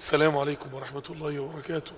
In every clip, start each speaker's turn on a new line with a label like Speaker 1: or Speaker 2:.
Speaker 1: السلام عليكم ورحمة الله وبركاته.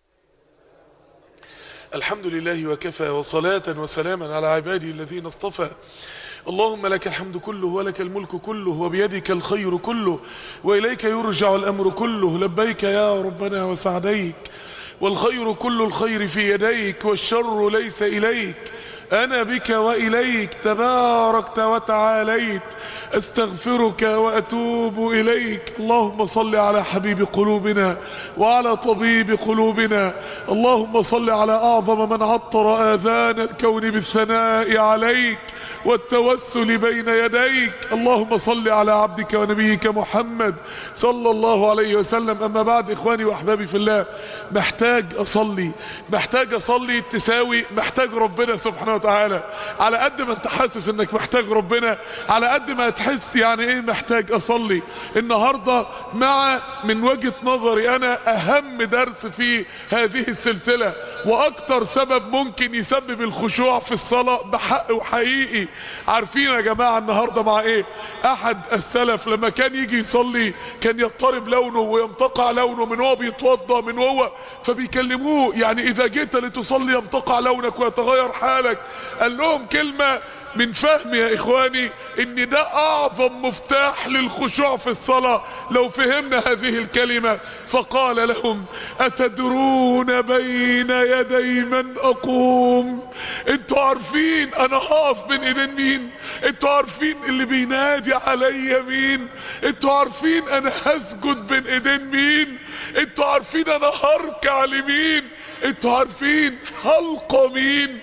Speaker 1: الحمد لله وكفى، وصلاة وسلاما على عباده الذين اصطفى. اللهم لك الحمد كله ولك الملك كله وبيدك الخير كله وإليك يرجع الأمر كله. لبيك يا ربنا وسعديك، والخير كل الخير في يديك والشر ليس إليك. أنا بك وإليك تباركت وتعاليت، استغفرك وأتوب إليك. اللهم صل على حبيب قلوبنا وعلى طبيب قلوبنا. اللهم صل على أعظم من عطر آذان الكون بالثناء عليك والتوسل بين يديك. اللهم صل على عبدك ونبيك محمد صلى الله عليه وسلم. أما بعد، إخواني وأحبابي في الله، محتاج أصلي تساوي محتاج ربنا سبحانه وتعالى. على قد ما انت حاسس انك محتاج ربنا، على قد ما تحس يعني ايه محتاج اصلي. النهاردة من وجهة نظري انا اهم درس في هذه السلسلة، واكتر سبب ممكن يسبب الخشوع في الصلاة بحق وحقيقي. عارفين يا جماعة النهاردة مع ايه؟ احد السلف لما كان يجي يصلي كان يضطرب لونه ويمتقع لونه من هو بيتوضى من هو، فبيكلموه يعني اذا جيت لتصلي يمتقع لونك ويتغير حالك. قال لهم كلمة من فهم يا اخواني ان ده اعظم مفتاح للخشوع في الصلاة لو فهمنا هذه الكلمة. فقال لهم: اتدرون بين يدي من اقوم؟ انتوا عارفين انا هقف بين ايدين مين؟ انتوا عارفين اللي بينادي عليا مين؟ انتوا عارفين انا هسجد بين ايدين مين؟ انتوا عارفين انا هركع لمين؟ انتوا عارفين هلقى مين؟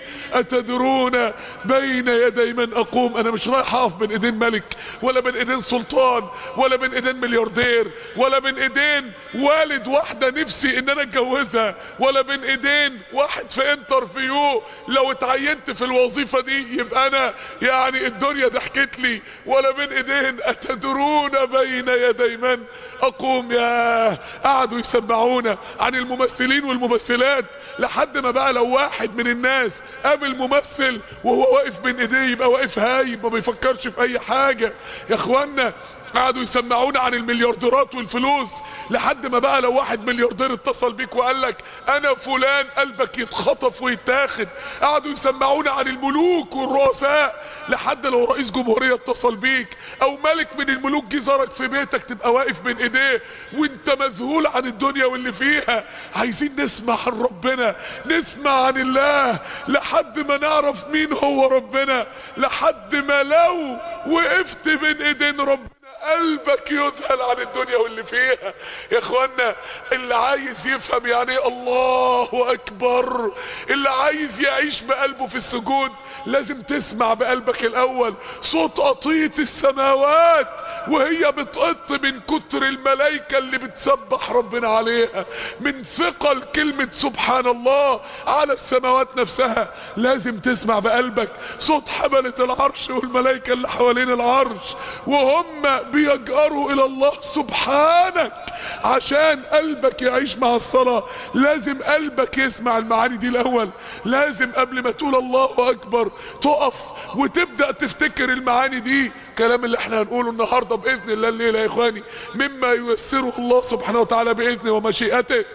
Speaker 1: اتدرون بين يدي من اقوم؟ انا مش رايح اقف بين ايدين ملك، ولا بين ايدين سلطان، ولا بين ايدين ملياردير، ولا بين ايدين والد واحدة نفسي ان انا اتجوزها، ولا بين ايدين واحد في انترفيو لو اتعينت في الوظيفة دي يبقى انا يعني الدنيا ضحكت لي، ولا بين ايدين. اتدرون بين يدي من اقوم؟ يا قعدوا يسمعونا عن الممثلين والممثلات لحد ما بقى لو واحد من الناس قابل ممثل وهو واقف بين ايديه يبقى واقف هايب ما بيفكرش في اي حاجة. يا اخوانا قعدوا يسمعونا عن المليارديرات والفلوس لحد ما بقى لو واحد ملياردير اتصل بيك وقال لك انا فلان، قلبك يتخطف ويتاخد. قعدوا يسمعونا عن الملوك والرؤساء لحد لو رئيس جمهورية اتصل بيك او ملك من الملوك جه زارك في بيتك تبقى واقف بين ايديه وانت مذهول عن الدنيا واللي فيها. عايزين نسمع عن ربنا، نسمع عن الله لحد ما نعرف مين هو ربنا، لحد ما لو وقفت بين ايدين ربنا قلبك يذهل عن الدنيا واللي فيها. يا اخوانا اللي عايز يفهم يعني ايه الله اكبر، اللي عايز يعيش بقلبه في السجود لازم تسمع بقلبك الاول صوت قطيط السماوات وهي بتقط من كتر الملائكة اللي بتسبح ربنا عليها، من ثقل كلمة سبحان الله على السماوات نفسها. لازم تسمع بقلبك صوت حملة العرش والملائكة اللي حوالين العرش وهم بيجأروا الى الله سبحانك. عشان قلبك يعيش مع الصلاة لازم قلبك يسمع المعاني دي الاول. لازم قبل ما تقول الله اكبر تقف وتبدأ تفتكر المعاني دي. كلام اللي احنا هنقوله النهاردة باذن الله الليلة يا اخواني مما ييسره الله سبحانه وتعالى باذنه ومشيئته.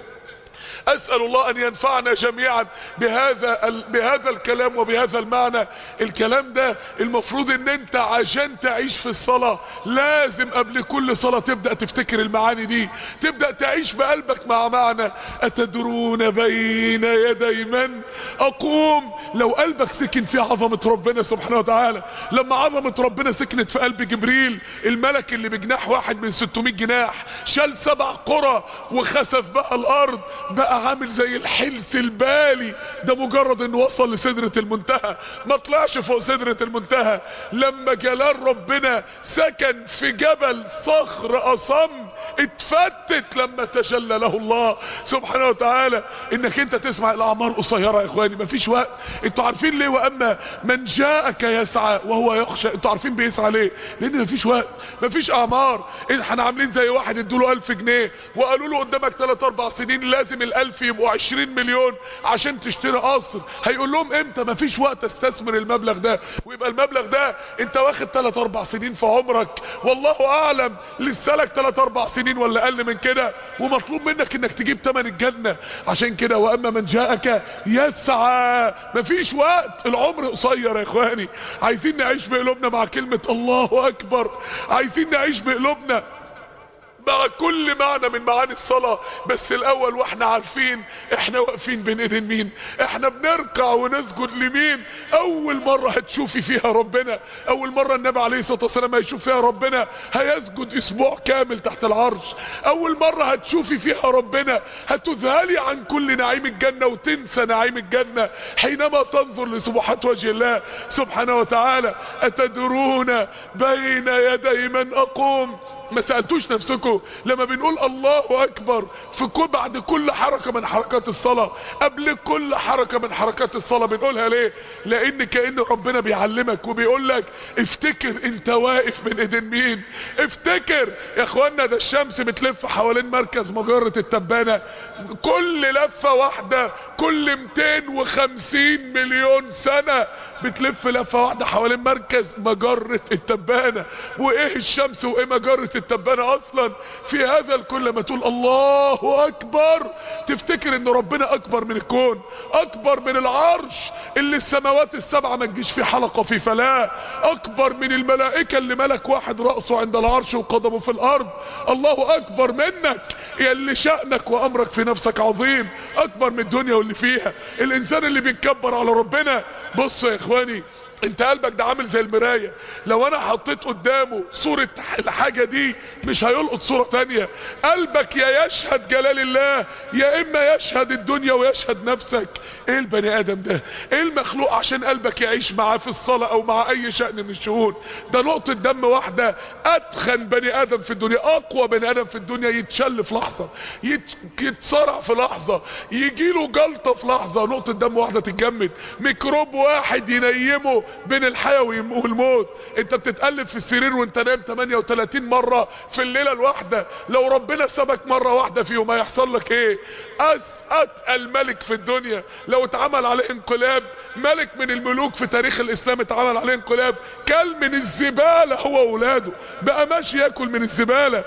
Speaker 1: اسأل الله ان ينفعنا جميعا بهذا الكلام وبهذا المعنى. الكلام ده المفروض ان انت عشان تعيش في الصلاة لازم قبل كل صلاة تبدأ تفتكر المعاني دي، تبدأ تعيش بقلبك مع معنى اتدرون بين يدي من اقوم. لو قلبك سكن في عظمة ربنا سبحانه وتعالى، لما عظمة ربنا سكنت في قلب جبريل الملك اللي بجناح واحد من 600 جناح شال 7 قرى وخسف بقى الارض، بقى عامل زي الحلس البالي ده مجرد انه وصل لسدرة المنتهى، ما طلعش فوق سدرة المنتهى. لما جلال ربنا سكن في جبل صخر اصم اتفتت لما تجلى له الله سبحانه وتعالى. انك انت تسمع الاعمار قصيرة يا اخواني مفيش وقت. انتوا عارفين ليه؟ واما من جاءك يسعى وهو يخشى. انتوا عارفين بيسعى ليه؟ لان مفيش وقت، مفيش اعمار. احنا عاملين زي واحد ادوله 1000 جنيه وقالوا له قدامك 3-4 سنين لازم 100,000 يبقوا 20 مليون عشان تشتري قصر. هيقول لهم امتى؟ مفيش وقت استثمر المبلغ ده، ويبقى المبلغ ده انت واخد 3-4 سنين في عمرك، والله اعلم لسه لك 3-4 سنين ولا اقل من كده، ومطلوب منك انك تجيب تمن الجنة. عشان كده واما من جاءك يسعى، مفيش وقت، العمر قصير يا اخواني. عايزين نعيش بقلوبنا مع كلمة الله اكبر، عايزين نعيش بقلوبنا مع كل معنى من معاني الصلاة. بس الاول واحنا عارفين احنا واقفين بين ايدين مين، احنا بنركع ونسجد لمين. اول مرة هتشوفي فيها ربنا، اول مرة النبي عليه الصلاة والسلام هيشوف فيها ربنا هيسجد اسبوع كامل تحت العرش. اول مرة هتشوفي فيها ربنا هتذهلي عن كل نعيم الجنة وتنسى نعيم الجنة حينما تنظر لسبحات وجه الله سبحانه وتعالى. اتدرون بين يدي من اقوم؟ ما سألتوش نفسكم لما بنقول الله اكبر في بعد كل حركة من حركات الصلاة، قبل كل حركة من حركات الصلاة بنقولها ليه؟ لان كأن ربنا بيعلمك وبيقول لك افتكر انت واقف من ايدين مين. افتكر يا اخوانا، ده الشمس بتلف حوالين مركز مجرة التبانة كل لفة واحدة كل 250 مليون سنة بتلف لفة واحدة حوالين مركز مجرة التبانة. وايه الشمس وايه مجرة التبانة اصلا في هذا الكل؟ لما تقول الله اكبر تفتكر ان ربنا اكبر من الكون، اكبر من العرش اللي السماوات السبعة ما تجيش في حلقة في فلاة، اكبر من الملائكة اللي ملك واحد رأسه عند العرش وقدمه في الارض. الله اكبر منك يا اللي شأنك وامرك في نفسك عظيم، اكبر من الدنيا واللي فيها. الانسان اللي بيتكبر على ربنا، بص يا اخواني، انت قلبك ده عامل زي المراية، لو انا حطيت قدامه صورة الحاجة دي مش هيلقط صورة تانية. قلبك يا يشهد جلال الله يا اما يشهد الدنيا ويشهد نفسك. ايه البني ادم ده؟ ايه المخلوق عشان قلبك يعيش معاه في الصلاة او مع اي شأن من الشؤون؟ ده نقطة دم واحدة اتخن بني ادم في الدنيا، اقوى بني ادم في الدنيا يتشل في لحظة، يتصرع في لحظة، يجيله جلطة في لحظة، نقطة دم واحدة تتجمد، ميكروب واحد ينيمه بين الحياة والموت. انت بتتقلب في السرير وانت نايم 38 مرة في الليلة الواحدة، لو ربنا سابك مرة واحدة فيهم هيحصل لك ايه؟ اتقل ملك في الدنيا لو اتعمل عليه انقلاب، ملك من الملوك في تاريخ الاسلام اتعمل عليه انقلاب، كل من الزبالة هو واولاده، بقى ماشي ياكل من الزبالة.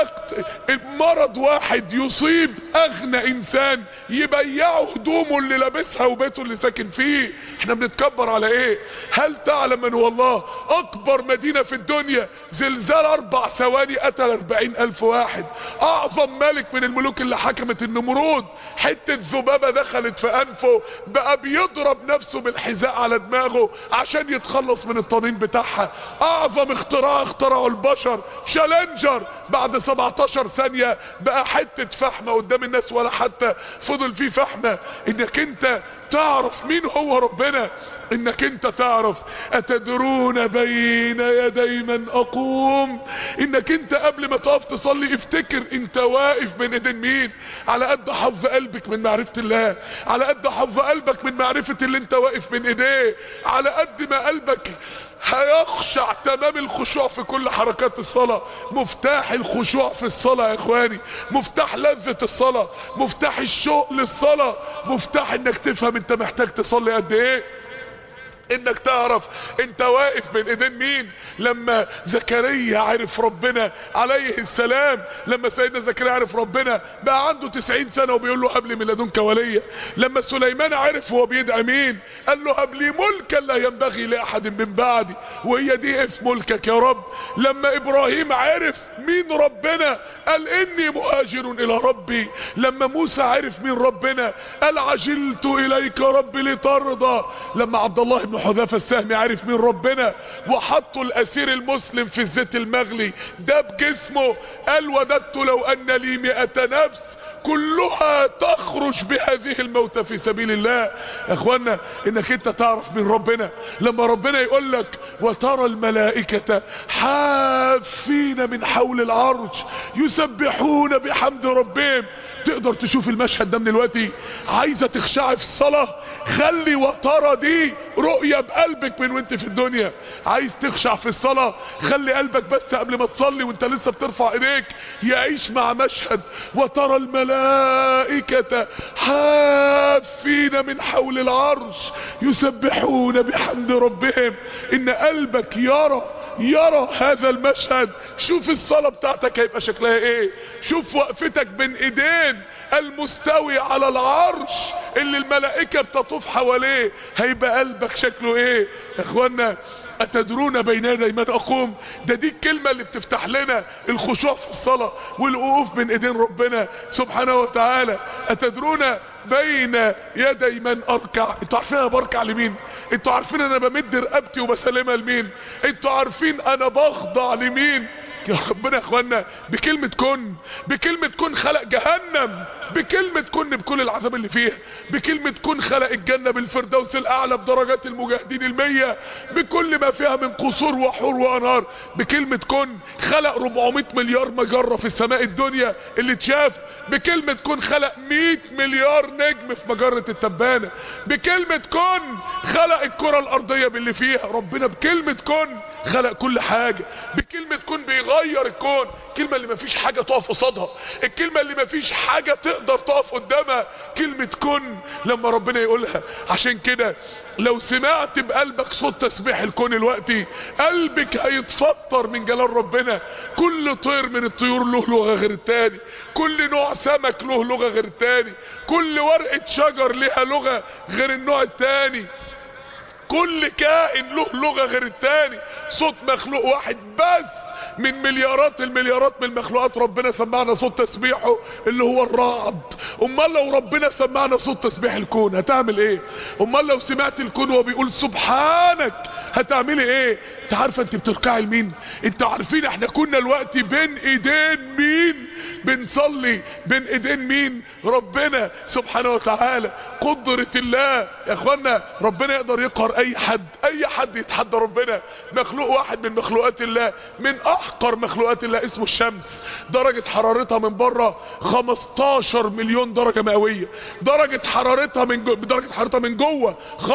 Speaker 1: مرض واحد يصيب اغنى انسان يبيعه هدومه اللي لابسها وبيته اللي ساكن فيه. احنا بنتكبر على ايه؟ هل تعلم ان والله اكبر مدينة في الدنيا زلزال 4 ثواني قتل 40,000 واحد. اعظم ملك من الملوك اللي حكمت النمرود حتة ذبابة دخلت في انفه بقى بيضرب نفسه بالحذاء على دماغه عشان يتخلص من الطنين بتاعها. اعظم اختراع اخترعه البشر شالنجر بعد 17 ثانية بقى حتة فحمة قدام الناس ولا حتى فضل فيه فحمة. انك انت تعرف مين هو ربنا، انك انت تعرف اتدرون بين يدي من اقوم، انك انت قبل ما تقف تصلي افتكر انت واقف بين ايدين مين. على قد حظ قلبك من معرفة الله، على قد حظ قلبك من معرفة اللي انت واقف بين ايديه، على قد ما قلبك هيخشع تمام الخشوع في كل حركات الصلاة. مفتاح الخشوع في الصلاة يا اخواني، مفتاح لذة الصلاة، مفتاح الشوق للصلاة، مفتاح انك تفهم انت محتاج تصلي قد ايه، انك تعرف انت واقف بين ايدين مين. لما زكريا عرف ربنا عليه السلام، لما سيدنا زكريا عرف ربنا بقى عنده 90 سنة وبيقول له هب لي من لدنك وليا. لما سليمان عرف هو بيدعي مين قال له هب لي ملكا لا ينبغي لاحد من بعدي، وهي دي اف ملكك يا رب. لما ابراهيم عرف مين ربنا قال اني مهاجر الى ربي. لما موسى عرف مين ربنا قال عجلت اليك ربي لترضى. لما عبد الله بن حذافة السهمي عارف مين ربنا وحطوا الاسير المسلم في الزيت المغلي داب جسمه قال وددت لو ان لي 100 نفس كلها تخرج بهذه الموتى في سبيل الله. يا اخوانا انك انت تعرف من ربنا لما ربنا يقول لك وترى الملائكة حافين من حول العرش يسبحون بحمد ربهم. تقدر تشوف المشهد ده من دلوقتي؟ عايزة تخشعي في الصلاة؟ خلي وترى دي رؤية منستوية بقلبك من وانت في الدنيا. عايز تخشع في الصلاة، خلي قلبك بس قبل ما تصلي وانت لسه بترفع ايديك يعيش مع مشهد وترى الملائكة حافين من حول العرش يسبحون بحمد ربهم. ان قلبك يرى هذا المشهد. شوف الصلاة بتاعتك هيبقى شكلها ايه، شوف وقفتك بين ايدين المستوي على العرش اللي الملائكة بتطوف حواليه، هيبقى قلبك شكله ايه يا اخوانا؟ اتدرون بين يدي من اقوم؟ دي الكلمة اللي بتفتح لنا الخشوع في الصلاة والوقوف بين ايدين ربنا سبحانه وتعالى. اتدرون بين يدي من اركع؟ انتوا عارفين انا بركع لمين؟ انتوا عارفين انا بمد رقبتي وبسلمها لمين؟ انتوا عارفين انا بخضع لمين؟ يا ربنا يا اخوانا بكلمة كن خلق جهنم، بكلمة كن بكل العذاب اللي فيها، بكلمة كن خلق الجنة بالفردوس الاعلى بدرجات المجاهدين 100 بكل ما فيها من قصور وحور وانهار. بكلمة كن خلق 400 مليار مجرة في السماء الدنيا اللي تشاف. بكلمة كن خلق 100 مليار نجم في مجرة التبانة. بكلمة كن خلق الكرة الارضية باللي فيها. ربنا بكلمة كن خلق كل حاجة. بكلمة كن بيغير الكون. الكلمة اللي مفيش حاجة تقف قصادها، الكلمة اللي مفيش حاجة تقدر تقف قدامها، كلمة كن لما ربنا يقولها. عشان كده لو سمعت بقلبك صوت تسبيح الكون الوقتي قلبك هيتفطر من جلال ربنا. كل طير من الطيور له لغة غير التاني، كل نوع سمك له لغة غير التاني، كل ورقة شجر لها لغة غير النوع التاني، كل كائن له لغة غير التاني. صوت مخلوق واحد بس من مليارات المليارات من المخلوقات ربنا سمعنا صوت تسبيحه اللي هو الرعد. امال لو ربنا سمعنا صوت تسبيح الكون هتعمل ايه؟ امال لو سمعت الكون وهو بيقول سبحانك هتعملي ايه؟ انت عارفه انت بتركعي لمين؟ انت عارفين احنا كنا الوقت بين ايدين مين بنصلي؟ بين ايدين مين؟ ربنا سبحانه وتعالى. قدرة الله يا اخوانا، ربنا يقدر يقهر اي حد يتحدى ربنا. مخلوق واحد من مخلوقات الله، من احقر مخلوقات الله، اسمه الشمس. درجة حرارتها من بره 15 مليون درجة مئوية. درجة حرارتها من جوه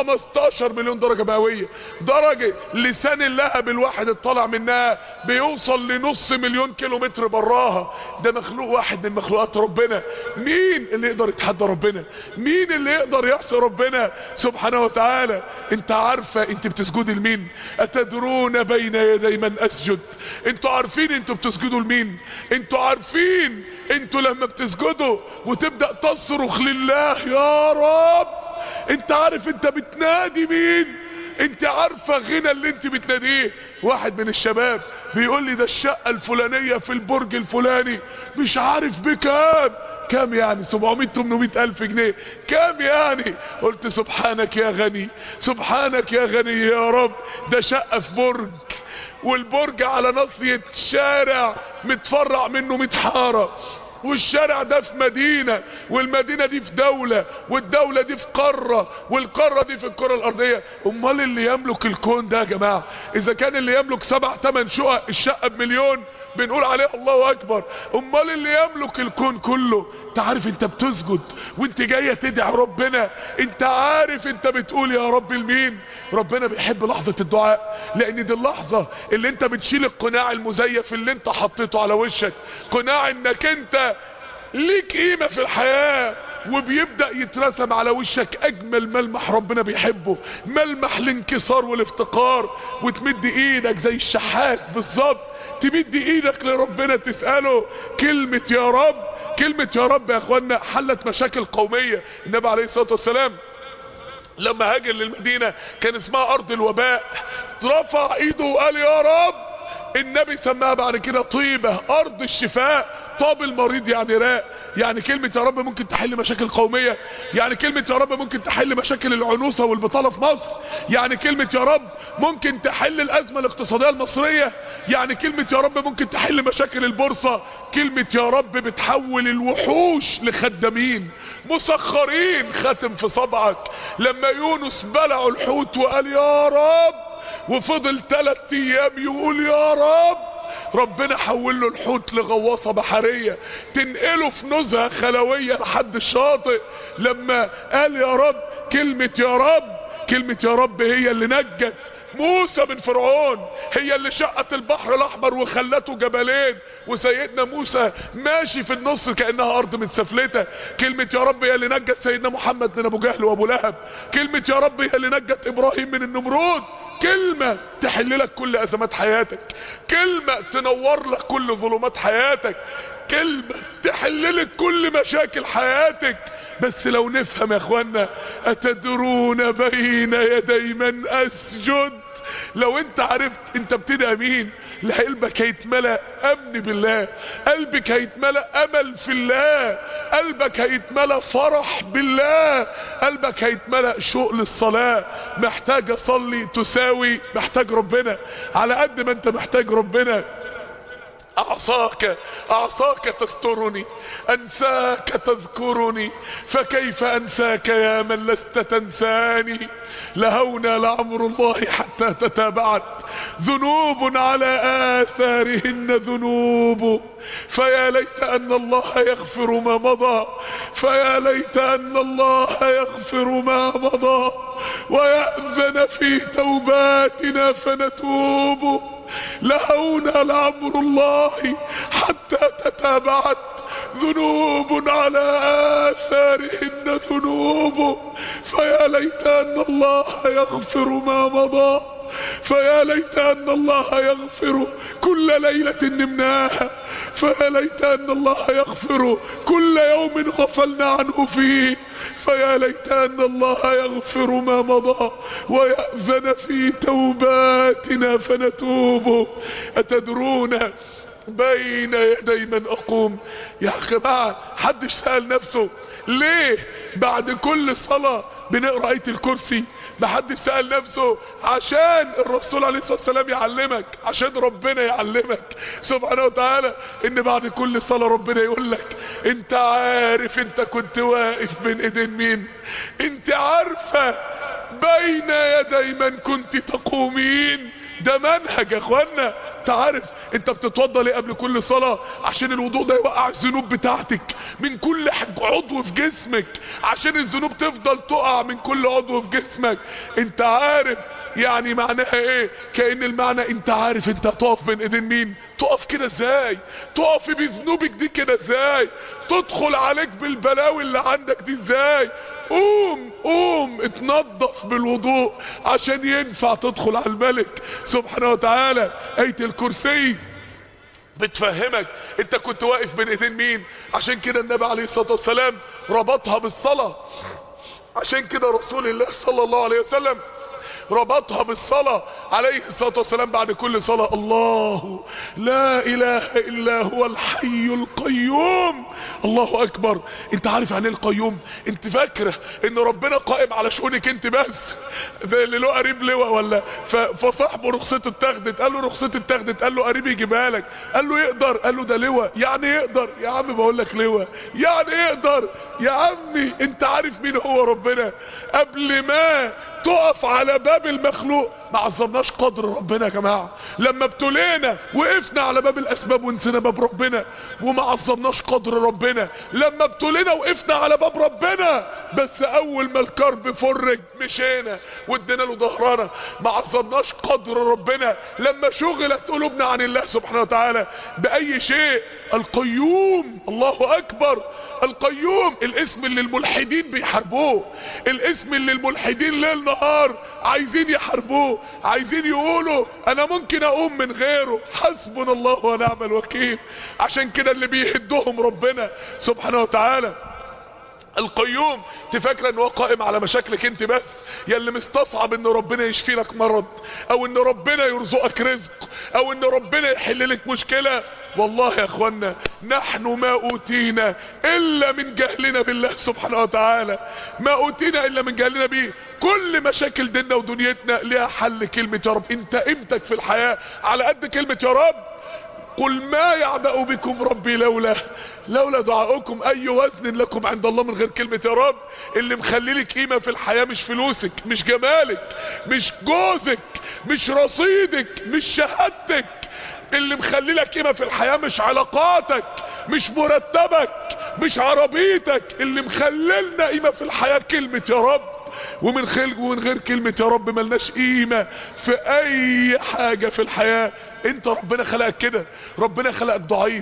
Speaker 1: 15 مليون درجة مئوية. درجة لسان اللهب الواحد الطالع منها بيوصل لنص مليون كيلومتر براها. ده مخلوق واحد من مخلوقات ربنا. مين اللي يقدر يتحدى ربنا؟ مين اللي يقدر يعصي ربنا سبحانه وتعالى؟ انت عارفة انت بتسجدي لمين؟ اتدرون بين يدي من اسجد؟ انتوا عارفين انتوا بتسجدوا لمين؟ انتوا عارفين انتوا لما بتسجدوا وتبدأ تصرخ لله يا رب، انت عارف انت بتنادي مين؟ انت عارفة غنى اللي انت بتناديه؟ واحد من الشباب بيقول لي ده الشقة الفلانية في البرج الفلاني مش عارف كام يعني 700-800 الف جنيه، كام يعني؟ قلت سبحانك يا غني، سبحانك يا غني يا رب. ده شقة في برج، والبرج على ناصية شارع متفرع منه 100 حارة، والشارع ده في مدينة، والمدينة دي في دولة، والدولة دي في قارة، والقارة دي في الكرة الارضية. امال اللي يملك الكون ده يا جماعة، اذا كان اللي يملك 7-8 شقق الشقة بمليون بنقول عليه الله اكبر، امال اللي يملك الكون كله؟ انت عارف انت بتسجد وانت جاية تدعي ربنا، انت عارف انت بتقول يا رب لمين؟ ربنا بيحب لحظة الدعاء، لان دي اللحظة اللي انت بتشيل القناع المزيف اللي انت حطيته على وشك، قناع انك انت ليك قيمة في الحياة، وبيبدأ يترسم على وشك اجمل ملمح ربنا بيحبه، ملمح الانكسار والافتقار، وتمد ايدك زي الشحات بالظبط، تمد ايدك لربنا تسأله كلمة يا رب. كلمة يا رب يا اخوانا حلت مشاكل قومية. النبي عليه الصلاة والسلام لما هاجر للمدينة كان اسمها ارض الوباء، رفع ايده وقال يا رب. النبي سماها بعد كده طيبة، ارض الشفاء. طاب المريض يعني راق. يعني كلمة يا رب ممكن تحل مشاكل قومية، يعني كلمة يا رب ممكن تحل مشاكل العنوسة والبطالة في مصر، يعني كلمة يا رب ممكن تحل الازمة الاقتصادية المصرية، يعني كلمة يا رب ممكن تحل مشاكل البورصة. كلمة يا رب بتحول الوحوش لخدامين مسخرين، خاتم في صبعك. لما يونس بلعوا الحوت وقال يا رب، وفضل 3 ايام يقول يا رب، ربنا حول له الحوت لغواصة بحرية تنقله في نزهة خلوية لحد الشاطئ. لما قال يا رب، كلمة يا رب كلمة يا رب هي اللي نجت موسى من فرعون، هي اللي شقت البحر الاحمر وخلته جبلين وسيدنا موسى ماشي في النص كأنها ارض متسفلته. كلمة يا رب هي اللي نجت سيدنا محمد من ابو جهل وابو لهب. كلمة يا رب هي اللي نجت ابراهيم من النمرود. كلمة تحل لك كل ازمات حياتك، كلمة تنور لك كل ظلمات حياتك، كلمة تحل لك كل مشاكل حياتك. بس لو نفهم يا اخوانا، اتدرون بين يدي من اسجد. لو انت عرفت انت بتدعي مين، قلبك هيتملأ امن بالله، قلبك هيتملأ امل في الله، قلبك هيتملأ فرح بالله، قلبك هيتملأ شوق للصلاة. محتاج اصلي تساوي محتاج ربنا. على قد ما انت محتاج ربنا، اعصاك تسترني، انساك تذكرني، فكيف انساك يا من لست تنساني. لهونا لعمر الله حتى تتابعت ذنوب على آثارهن ذنوب، فيا ليت ان الله يغفر ما مضى، فيا ليت ان الله يغفر ما مضى ويأذن في توباتنا فنتوب. لهونا لعمر الله حتى تتابعت ذنوب على آثارهن ذنوب، فيا ليت ان الله يغفر ما مضى، فيا ليت ان الله يغفر كل ليلة نمناها، فيا ليت ان الله يغفر كل يوم غفلنا عنه فيه، فيا ليت ان الله يغفر ما مضى ويأذن في توباتنا فنتوب. اتدرون بين يدي من اقوم. يا جماعه حدش سأل نفسه ليه بعد كل صلاة بنقرأ آية الكرسي؟ محدش سأل نفسه عشان الرسول عليه الصلاة والسلام يعلمك، عشان ربنا يعلمك سبحانه وتعالى ان بعد كل صلاة ربنا يقول لك انت عارف انت كنت واقف بين ايدين مين؟ انت عارفة بين يدي من كنت تقومين؟ ده منهج يا اخوانا. تعرف انت بتتوضى ليه قبل كل صلاة؟ عشان الوضوء ده يوقع الذنوب بتاعتك من كل عضو في جسمك، عشان الذنوب تفضل تقع من كل عضو في جسمك. انت عارف يعني معناها ايه؟ كأن المعنى انت عارف انت هتقف بين ايدين مين؟ تقف كده ازاي؟ تقف بذنوبك دي كده ازاي؟ تدخل عليك بالبلاوي اللي عندك دي ازاي؟ قوم اتنضف بالوضوء عشان ينفع تدخل على الملك سبحانه وتعالى. آية الكرسي بتفهمك انت كنت واقف بين ايدين مين. عشان كده النبي عليه الصلاة والسلام ربطها بالصلاة، عشان كده رسول الله صلى الله عليه وسلم ربطها بالصلاة عليه الصلاة والسلام. بعد كل صلاة الله لا اله الا هو الحي القيوم. الله اكبر. انت عارف يعني ايه القيوم؟ انت فاكره ان ربنا قائم على شؤونك انت بس، زي اللي له قريب لواء ولا فصاحبه رخصته اتاخدت، قال له رخصتي اتاخدت، قال له قريب يجيبها لك، قال له يقدر، قال له ده لواء. يعني يقدر يا عم؟ بقول لك لواء يعني يقدر يا عمي. انت عارف مين هو ربنا؟ قبل ما تقف على باب المخلوق ما عظمناش قدر ربنا يا جماعه. لما ابتلينا وقفنا على باب الاسباب ونسينا باب ربنا وما عظمناش قدر ربنا. لما ابتلينا وقفنا على باب ربنا، بس اول ما الكرب فرج مشينا وادينا له ظهرنا. ما عظمناش قدر ربنا لما شغلت قلوبنا عن الله سبحانه وتعالى باي شيء. القيوم، الله اكبر. القيوم الاسم اللي الملحدين بيحاربوه، الاسم اللي الملحدين ليل نهار عايزين يحاربوه، عايزين يقولوا انا ممكن اقوم من غيره. حسبنا الله ونعم الوكيل. عشان كده اللي بيهدهم ربنا سبحانه وتعالى. القيوم تفكر ان هو قائم على مشاكلك انت بس، يا اللي مستصعب ان ربنا يشفي لك مرض، او ان ربنا يرزقك رزق، او ان ربنا يحل لك مشكلة. والله يا اخوانا نحن ما اوتينا الا من جهلنا بالله سبحانه وتعالى، ما اوتينا الا من جهلنا بيه. كل مشاكل ديننا ودنيتنا ليها حل كلمة يا رب. انت قيمتك في الحياة على قد كلمة يا رب. قل ما يعبأ بكم ربي لولا دعاؤكم. اي وزن لكم عند الله من غير كلمة يا رب. اللي مخليلك قيمة في الحياة مش فلوسك، مش جمالك، مش جوزك، مش رصيدك، مش شهادتك. اللي مخليلك قيمة في الحياة مش علاقاتك، مش مرتبك، مش عربيتك. اللي مخللنا قيمة في الحياة كلمة يا رب. ومن غير كلمة يا رب ملناش قيمة في اي حاجة في الحياة. انت ربنا خلقك كده، ربنا خلقك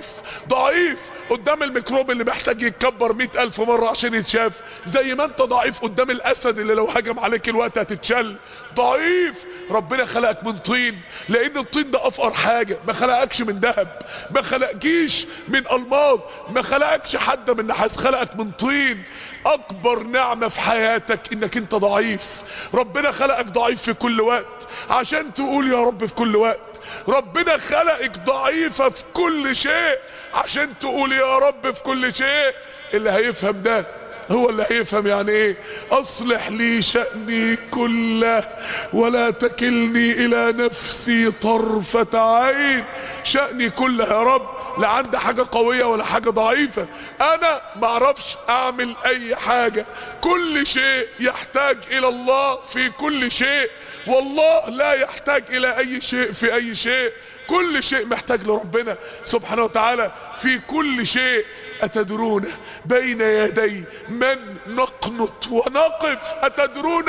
Speaker 1: ضعيف قدام الميكروب اللي محتاج يتكبر 100,000 مرة عشان يتشاف، زي ما انت ضعيف قدام الاسد اللي لو هجم عليك الوقت هتتشل. ضعيف. ربنا خلقك من طين، لان الطين ده افقر حاجة. ما خلقكش من ذهب، ما خلقكيش من الماظ، ما خلقكش حد من نحاس، خلقك من طين. اكبر نعمة في حياتك انك انت ضعيف. ربنا خلقك ضعيف في كل وقت عشان تقول يا رب في كل وقت. ربنا خلقك ضعيفة في كل شيء عشان تقول يا رب في كل شيء. اللي هيفهم ده هو اللي هيفهم يعني ايه اصلح لي شأني كله ولا تكلني الى نفسي طرفة عين. شأني كله يا رب، لا عندي حاجة قوية ولا حاجة ضعيفة، انا معرفش اعمل اي حاجة. كل شيء يحتاج الى الله في كل شيء، والله لا يحتاج الى اي شيء في اي شيء. كل شيء محتاج لربنا سبحانه وتعالى في كل شيء. أتدرون بين يدي من نقنط ونقف؟ أتدرون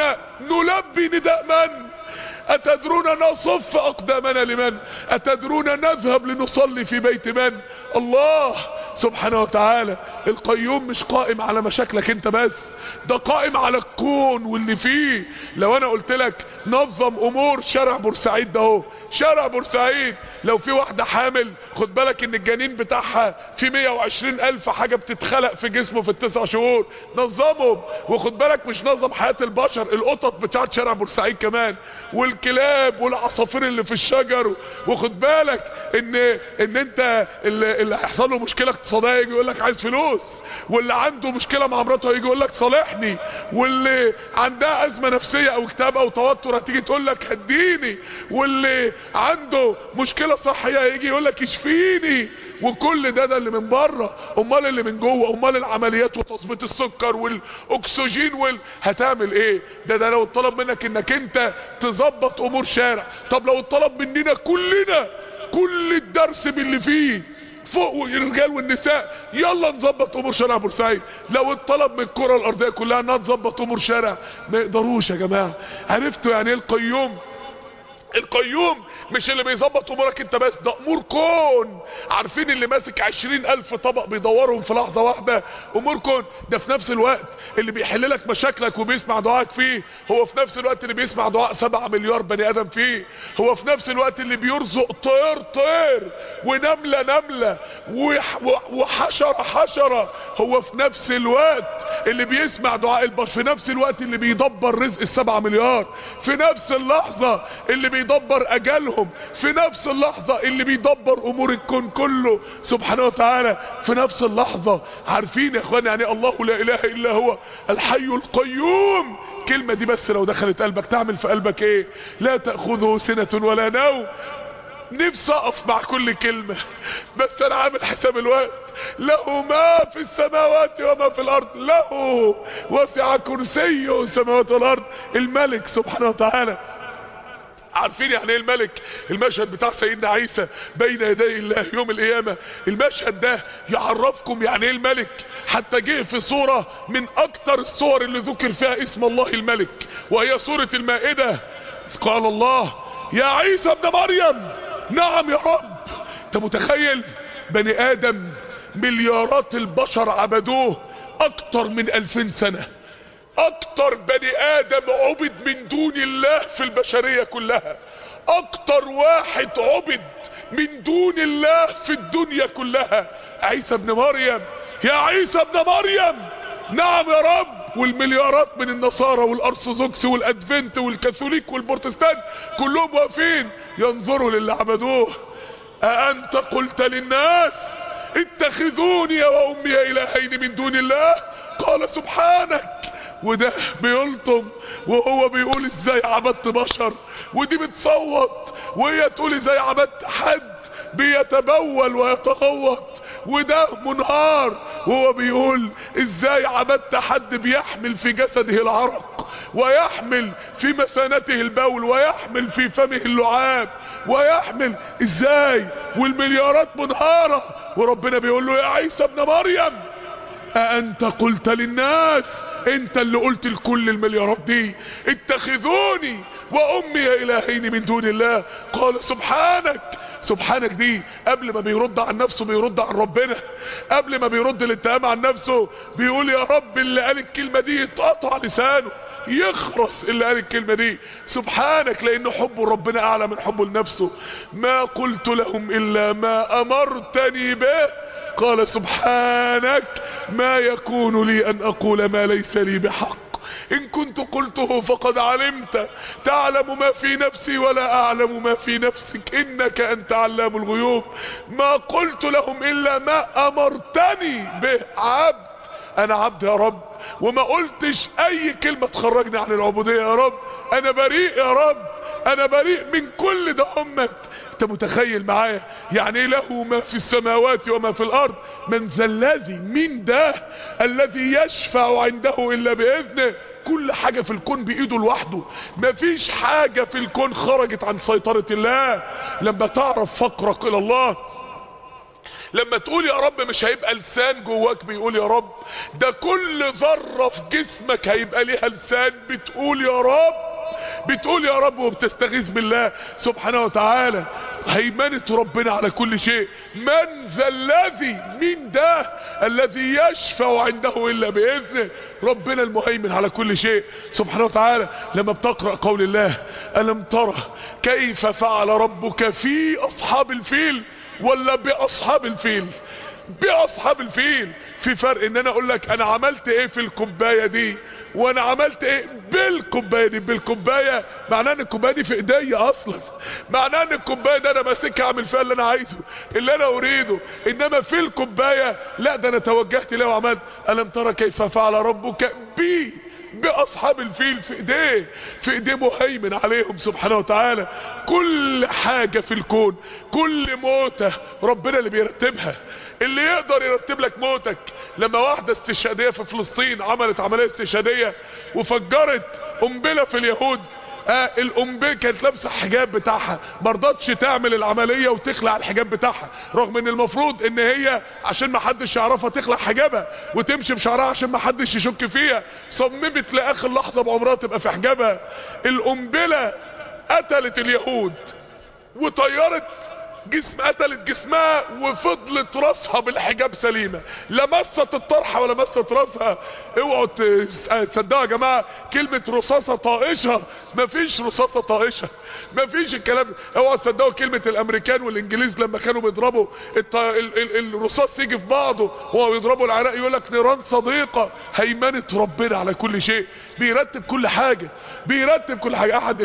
Speaker 1: نلبي نداء من؟ أتدرون نصف أقدامنا لمن؟ أتدرون نذهب لنصلي في بيت من؟ الله سبحانه وتعالى. القيوم مش قائم على مشاكلك انت بس، ده قائم على الكون واللي فيه. لو انا قلت لك نظم امور شارع بورسعيد، ده اهو شارع بورسعيد، لو في واحدة حامل خد بالك ان الجنين بتاعها في 120,000 حاجة بتتخلق في جسمه في ال9 شهور، نظمهم. وخد بالك مش نظم حياة البشر، القطط بتاعت شارع بورسعيد كمان، والكلاب والعصافير اللي في الشجر. وخد بالك ان انت اللي هيحصل له مشكلة اقتصادية يجي يقول لك عايز فلوس، واللي عنده مشكلة مع مراته هيجي يقول لك صالحني، واللي عندها ازمة نفسية او اكتئاب او توتر هتيجي تقول لك هديني، واللي عنده مشكلة صحية يجي يقول لك اشفيني. وكل ده اللي من بره، امال اللي من جوه، امال العمليات وتظبيط السكر والاكسجين هتعمل ايه؟ ده لو اتطلب منك انك انت تظبط امور شارع. طب لو اتطلب مننا كلنا كل الدرس باللي فيه فوق الرجال والنساء يلا نظبط امور شارع بورسعيد، لو اتطلب من الكرة الارضية كلها نظبط امور شارع، ما يقدروش يا جماعة. عرفتوا يعني ايه القيوم؟ القيوم مش اللي بيظبط امورك انت بس، ده امور كون. عارفين اللي ماسك 20,000 طبق بيدورهم في لحظة واحدة؟ امور كون. ده في نفس الوقت اللي بيحل لك مشاكلك وبيسمع دعائك فيه، هو في نفس الوقت اللي بيسمع دعاء 7 مليار بني ادم فيه، هو في نفس الوقت اللي بيرزق طير ونملة نملة وحشرة حشرة، هو في نفس الوقت اللي بيسمع دعاء البشر، في نفس الوقت اللي بيدبر رزق ال7 مليار، في نفس اللحظة اللي بيدبر اجالهم، في نفس اللحظة اللي بيدبر امور الكون كله سبحانه وتعالى، في نفس اللحظة. عارفين يا اخوان يعني الله لا اله الا هو الحي القيوم؟ كلمة دي بس لو دخلت قلبك تعمل في قلبك ايه؟ لا تأخذه سنة ولا نوم. نفسي اقف مع كل كلمة بس انا عامل حساب الوقت. له ما في السماوات وما في الارض، له وسع كرسيه السماوات والارض. الملك سبحانه وتعالى. عارفين يعني ايه الملك؟ المشهد بتاع سيدنا عيسى بين يدي الله يوم القيامة، المشهد ده يعرفكم يعني ايه الملك. حتى جه في صورة من اكتر الصور اللي ذكر فيها اسم الله الملك، وهي سورة المائدة. قال الله يا عيسى ابن مريم. نعم يا رب. انت متخيل؟ بني ادم مليارات البشر عبدوه اكتر من 2000 سنة. اكتر بني ادم عبد من دون الله في البشرية كلها، اكتر واحد عبد من دون الله في الدنيا كلها عيسى ابن مريم. يا عيسى ابن مريم. نعم يا رب. والمليارات من النصارى والارثوذكس والادفنت والكاثوليك والبروتستانت كلهم واقفين ينظروا للي عبدوه. أأنت قلت للناس اتخذوني وامي الهين من دون الله؟ قال سبحانك. وده بيلطم وهو بيقول ازاي عبدت بشر، ودي بتصوت وهي تقول ازاي عبدت حد بيتبول ويتغوط، وده منهار وهو بيقول ازاي عبدت حد بيحمل في جسده العرق ويحمل في مسانته البول ويحمل في فمه اللعاب ويحمل ازاي، والمليارات منهارة وربنا بيقول له يا عيسى ابن مريم. أأنت قلت للناس، انت اللي قلت لكل المليارات دي اتخذوني وامي الهين من دون الله. قال سبحانك. سبحانك دي قبل ما بيرد عن نفسه بيرد عن ربنا، قبل ما بيرد الاتهام عن نفسه بيقول يا رب اللي قال الكلمة دي يتقطع لسانه، يخرس اللي قال الكلمة دي. سبحانك، لان حبه ربنا اعلى من حبه لنفسه. ما قلت لهم الا ما امرتني به. قال سبحانك ما يكون لي ان اقول ما ليس لي بحق، ان كنت قلته فقد علمت، تعلم ما في نفسي ولا اعلم ما في نفسك، انك انت علام الغيوب. ما قلت لهم الا ما امرتني به. عبد، انا عبد يا رب، وما قلتش اي كلمة تخرجني عن العبودية يا رب. انا بريء يا رب، انا بريء من كل ده. انت متخيل معايا يعني ايه له ما في السماوات وما في الارض؟ من ذا الذي، مين ده الذي يشفع عنده الا باذنه؟ كل حاجة في الكون بايده لوحده، مفيش حاجة في الكون خرجت عن سيطرة الله. لما تعرف فقرك الى الله، لما تقول يا رب، مش هيبقى لسان جواك بيقول يا رب، ده كل ذرة في جسمك هيبقى ليها لسان بتقول يا رب، بتقول يا رب وبتستغيث بالله سبحانه وتعالى. هيمنة ربنا على كل شيء. من ذا الذي، مين ده الذي يشفع عنده الا باذنه؟ ربنا المهيمن على كل شيء سبحانه وتعالى. لما بتقرأ قول الله ألم ترى كيف فعل ربك في اصحاب الفيل، ولا باصحاب الفيل؟ باصحاب الفيل. في فرق ان انا اقول لك انا عملت ايه في الكوبايه دي، وانا عملت ايه بالكوبايه دي. بالكوبايه معناه ان الكوبايه دي في ايديا اصلا، معناه ان الكوبايه ده انا ماسكها اعمل فيها اللي انا عايزه اللي انا اريده. انما في الكوبايه لا، ده انا توجهت ليه وعملت. الم ترى كيف فعل ربك باصحاب الفيل. في ايديه، في ايديه مهيمن عليهم سبحانه وتعالى. كل حاجة في الكون، كل موتة ربنا اللي بيرتبها. اللي يقدر يرتب لك موتك. لما واحدة استشهادية في فلسطين عملت عملية استشهادية وفجرت قنبلة في اليهود، القنبله كانت لابسه الحجاب بتاعها، مرضتش تعمل العمليه وتخلع الحجاب بتاعها، رغم ان المفروض ان هي عشان ما حدش يعرفها تخلع حجابها وتمشي بشعرها عشان ما حدش يشك فيها. صممت لاخر لحظه بعمرها تبقى في حجابها. القنبله قتلت اليهود وطيرت قتلت جسمها، وفضلت راسها بالحجاب سليمة، لا مست الطرحة ولا مست راسها. اوعوا تصدقوا يا جماعة كلمة رصاصة طائشة، مفيش رصاصة طائشة، مفيش الكلام. اوعوا تصدقوا كلمة الامريكان والانجليز لما كانوا بيضربوا الرصاص يجي في بعضه وهو بيضربوا العراق يقول لك نيران صديقة. هيمنة ربنا على كل شيء، بيرتب كل حاجة، بيرتب كل حاجة. احد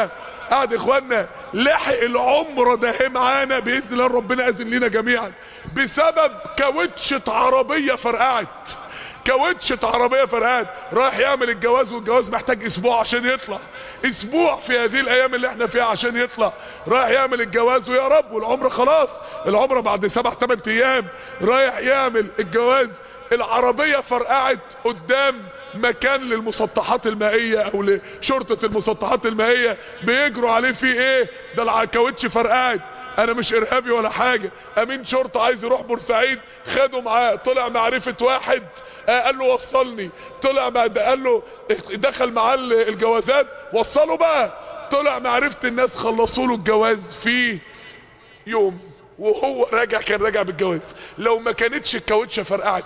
Speaker 1: اخواننا لحق العمر ده معانا باذن الله، ربنا اذن لنا جميعا بسبب كاوتشة عربية فرقعت. كاوتشة عربية فرقعت، رايح يعمل الجواز، والجواز محتاج اسبوع عشان يطلع، اسبوع في هذه الايام اللي احنا فيها عشان يطلع. رايح يعمل الجواز ويا رب، والعمر خلاص، العمر بعد 7-8 ايام، رايح يعمل الجواز، العربية فرقعت قدام مكان للمسطحات المائية او لشرطة المسطحات المائية، بيجروا عليه في ايه؟ ده الكاوتش فرقعت. انا مش ارهابي ولا حاجة، امين شرطة عايز يروح بورسعيد خدوا معاه، طلع معرفة واحد قال له وصلني، طلع قال له دخل معاه الجوازات وصلوا بقى، طلع معرفة الناس خلصوا له الجواز في يوم، وهو راجع كان راجع بالجواز. لو ما كانتش الكاوتشة فرقعت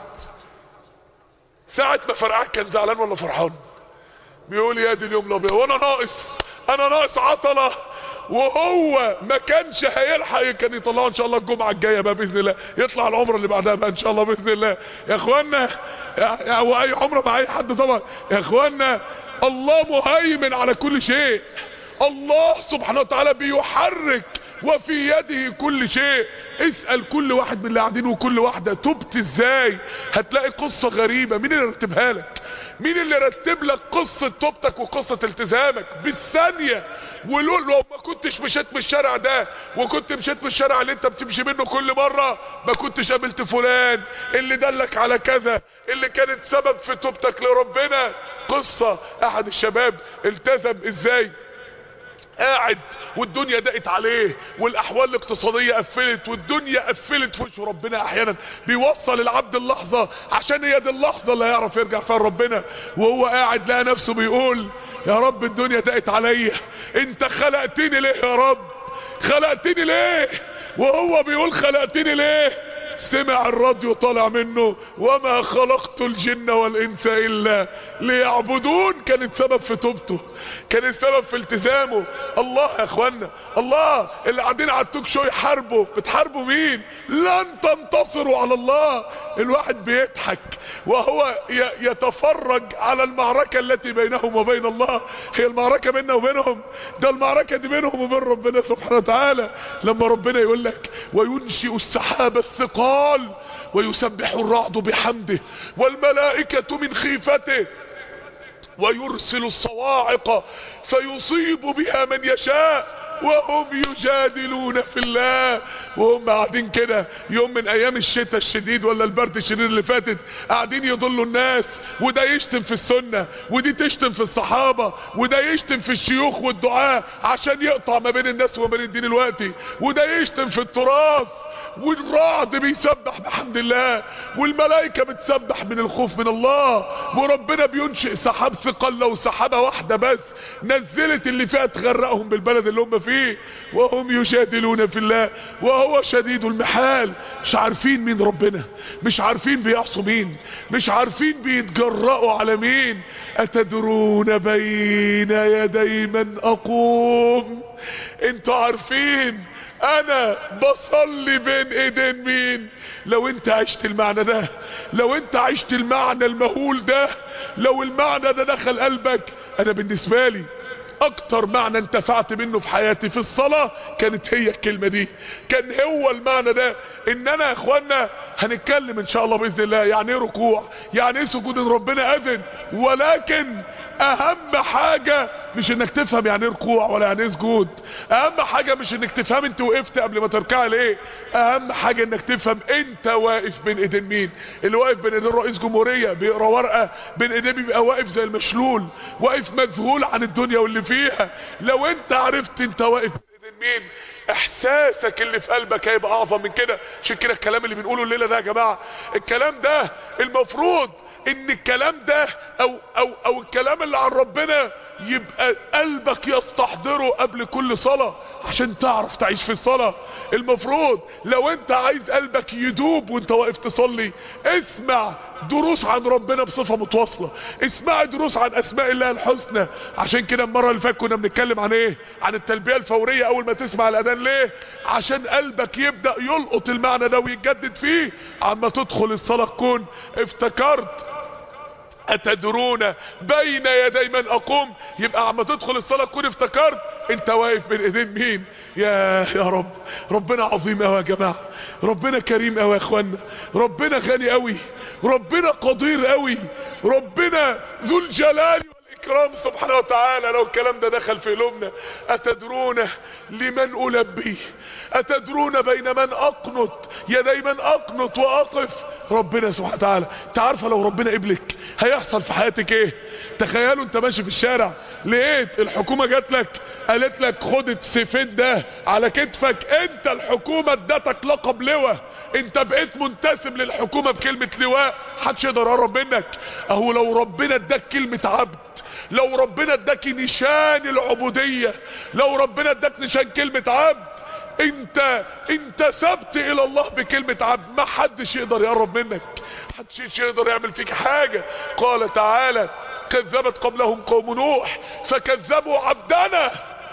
Speaker 1: ساعة ما فرقعت كان زعلان ولا فرحان؟ بيقول يا دي اليوم الابيض، وانا ناقص عطلة، وهو ما كانش هيلحق كان يطلعه ان شاء الله الجمعة الجاية بقى باذن الله، يطلع العمرة اللي بعدها بقى ان شاء الله باذن الله. يا اخوانا واي عمرة مع اي حد طبعا. يا اخوانا الله مهيمن على كل شيء، الله سبحانه وتعالى بيحرك وفي يده كل شيء. اسأل كل واحد من اللي قاعدين وكل واحدة تبت ازاي، هتلاقي قصة غريبة. مين اللي رتبها لك؟ مين اللي رتب لك قصة توبتك وقصة التزامك بالثانية؟ ولو ما كنتش مشيت من الشارع ده وكنت مشيت من الشارع اللي انت بتمشي منه كل مرة، ما كنتش قابلت فلان اللي دلك على كذا، اللي كانت سبب في توبتك لربنا. قصة احد الشباب التزم ازاي قاعد والدنيا ضاقت عليه والاحوال الاقتصادية قفلت والدنيا قفلت في وشه. ربنا احيانا بيوصل العبد اللحظة عشان هي دي اللحظة اللي هيعرف يرجع فيها لربنا، وهو قاعد لقى نفسه بيقول يا رب الدنيا ضاقت عليا، انت خلقتني ليه يا رب؟ خلقتني ليه؟ وهو بيقول خلقتني ليه؟ سمع الراديو طالع منه وما خلقت الجن والانس الا ليعبدون. كانت سبب في توبته، كانت سبب في التزامه. الله يا اخوانا، الله اللي قاعدين على التوك شو يحاربوا، بتحاربوا مين؟ لن تنتصروا على الله. الواحد بيضحك وهو يتفرج على المعركة التي بينهم وبين الله. هي المعركة بيننا وبينهم؟ ده المعركة دي بينهم وبين ربنا سبحانه وتعالى. لما ربنا يقول لك وينشئ السحاب الثقال ويسبح الرعد بحمده والملائكة من خيفته ويرسل الصواعق فيصيب بها من يشاء وهم يجادلون في الله. وهم قاعدين كده يوم من ايام الشتاء الشديد ولا البرد الشديد اللي فاتت، قاعدين يضلوا الناس، وده يشتم في السنة ودي تشتم في الصحابة، وده يشتم في الشيوخ والدعاء عشان يقطع ما بين الناس وما بين الدين الوقتي، وده يشتم في التراث، والرعد بيسبح بحمد الله، والملائكة بتسبح من الخوف من الله، وربنا بينشئ سحاب ثقل. لو سحابة واحدة بس نزلت اللي فيها تغرقهم بالبلد اللي هم فيه. وهم يجادلون في الله وهو شديد المحال. مش عارفين مين ربنا، مش عارفين بيعصوا مين، مش عارفين بيتجرأوا على مين. أتدرون بين يدي من أقوم؟ انتوا عارفين انا بصلي بين ايدين مين؟ لو انت عشت المعنى ده، لو انت عشت المعنى المهول ده، لو المعنى ده دخل قلبك. انا بالنسبة لي اكتر معنى انتفعت منه في حياتي في الصلاة كانت هي الكلمة دي، كان هو المعنى ده. ان انا يا اخوانا هنتكلم ان شاء الله باذن الله يعني ايه ركوع، يعني ايه سجود ان ربنا اذن، ولكن اهم حاجة مش انك تفهم يعني ايه ركوع ولا يعني ايه سجود. اهم حاجة مش انك تفهم انت وقفت قبل ما تركع ليه، اهم حاجة انك تفهم انت واقف بين ايدين مين. اللي واقف بين ايدين رئيس جمهورية بيقرا ورقة بين ايديه بيبقى واقف زي المشلول، واقف مذهول عن الدنيا واللي فيها. لو انت عرفت انت واقف بين ايدين مين، احساسك اللي في قلبك هيبقى اعظم من كده. عشان كده الكلام اللي بنقوله الليلة ده يا جماعة، الكلام ده المفروض ان الكلام ده او الكلام اللي عن ربنا يبقى قلبك يستحضره قبل كل صلاة عشان تعرف تعيش في الصلاة. المفروض لو انت عايز قلبك يدوب وانت واقف تصلي، اسمع دروس عن ربنا بصفة متواصلة، اسمع دروس عن اسماء الله الحسنى. عشان كده المرة اللي فاتت كنا بنتكلم عن ايه؟ عن التلبية الفورية اول ما تسمع الاذان. ليه؟ عشان قلبك يبدأ يلقط المعنى ده ويتجدد فيه. عما تدخل الصلاة تكون افتكرت أتدرون بين يدي من أقوم. يبقى عما تدخل الصلاة تكون افتكرت انت واقف بين ايدين مين. يا رب، ربنا عظيم قوي يا جماعة، ربنا كريم قوي يا اخوانا، ربنا غني قوي، ربنا قدير قوي، ربنا ذو الجلال والإكرام سبحانه وتعالى. لو الكلام ده دخل في قلوبنا، أتدرون لمن ألبي، أتدرون بين من أقنط، يدي من أقنط وأقف. ربنا سبحانه وتعالى. انت عارفه لو ربنا قبلك هيحصل في حياتك ايه؟ تخيلوا انت ماشي في الشارع لقيت الحكومة جات لك قالت لك خد السيفين ده على كتفك، انت الحكومة ادتك لقب لواء، انت بقيت منتسب للحكومة بكلمة لواء، محدش يقدر يقرب منك. اهو لو ربنا اداك كلمة عبد، لو ربنا اداك نشان العبودية، لو ربنا اداك نشان كلمة عبد، انت سبت الى الله بكلمة عبد، ما حدش يقدر يقرب منك، محدش يقدر يعمل فيك حاجة. قال تعالى كذبت قبلهم قوم نوح فكذبوا عبدنا،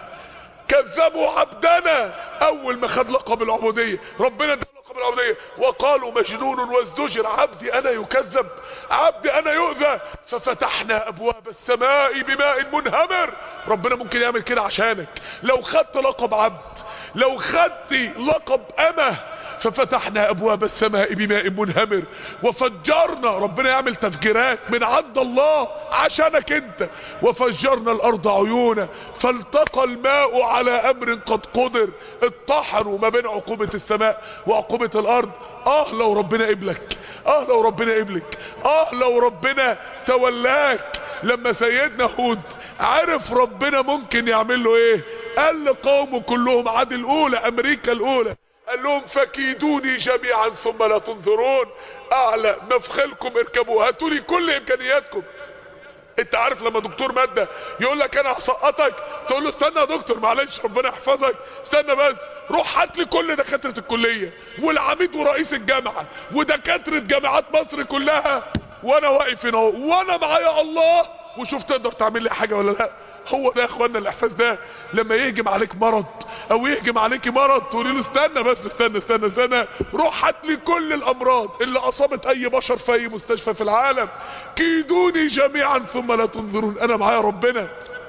Speaker 1: كذبوا عبدنا. اول ما خد لقب العبودية ربنا ادى لقب العبودية، وقالوا مجنون وازدجر. عبدي انا يكذب، عبدي انا يؤذى، ففتحنا ابواب السماء بماء منهمر. ربنا ممكن يعمل كده عشانك. لو خدت لقب عبد، لو خدت لقب امه ففتحنا ابواب السماء بماء منهمر وفجرنا، ربنا يعمل تفجيرات من عند الله عشانك انت، وفجرنا الارض عيونا فالتقى الماء على امر قد قدر. اتطحنوا ما بين عقوبة السماء وعقوبة الارض. لو ربنا قبلك، لو ربنا قبلك، لو ربنا تولاك. لما سيدنا هود عرف ربنا ممكن يعمل له ايه، قال لقومه كلهم، عاد الاولى امريكا الاولى، قال لهم فكيدوني جميعا ثم لا تنظرون، اعلى مفخلكم اركبوا، هاتوا لي كل امكانياتكم. انت عارف لما دكتور مادة يقول لك انا هسقطك، تقول له استنى يا دكتور معلش ربنا يحفظك، استنى بس، روح هات لي كل دكاترة الكلية والعميد ورئيس الجامعة ودكاترة جامعات مصر كلها، وانا واقف هنا وانا معايا الله، وشوف تقدر تعمل لي حاجة ولا لا. هو ده يا اخوانا الاحساس ده. لما يهجم عليك مرض او يهجم عليك مرض تقولي له استنى بس، استنى، روح هات لي كل الامراض اللي اصابت اي بشر في اي مستشفى في العالم، كيدوني جميعا ثم لا تنظرون. انا معايا ربنا،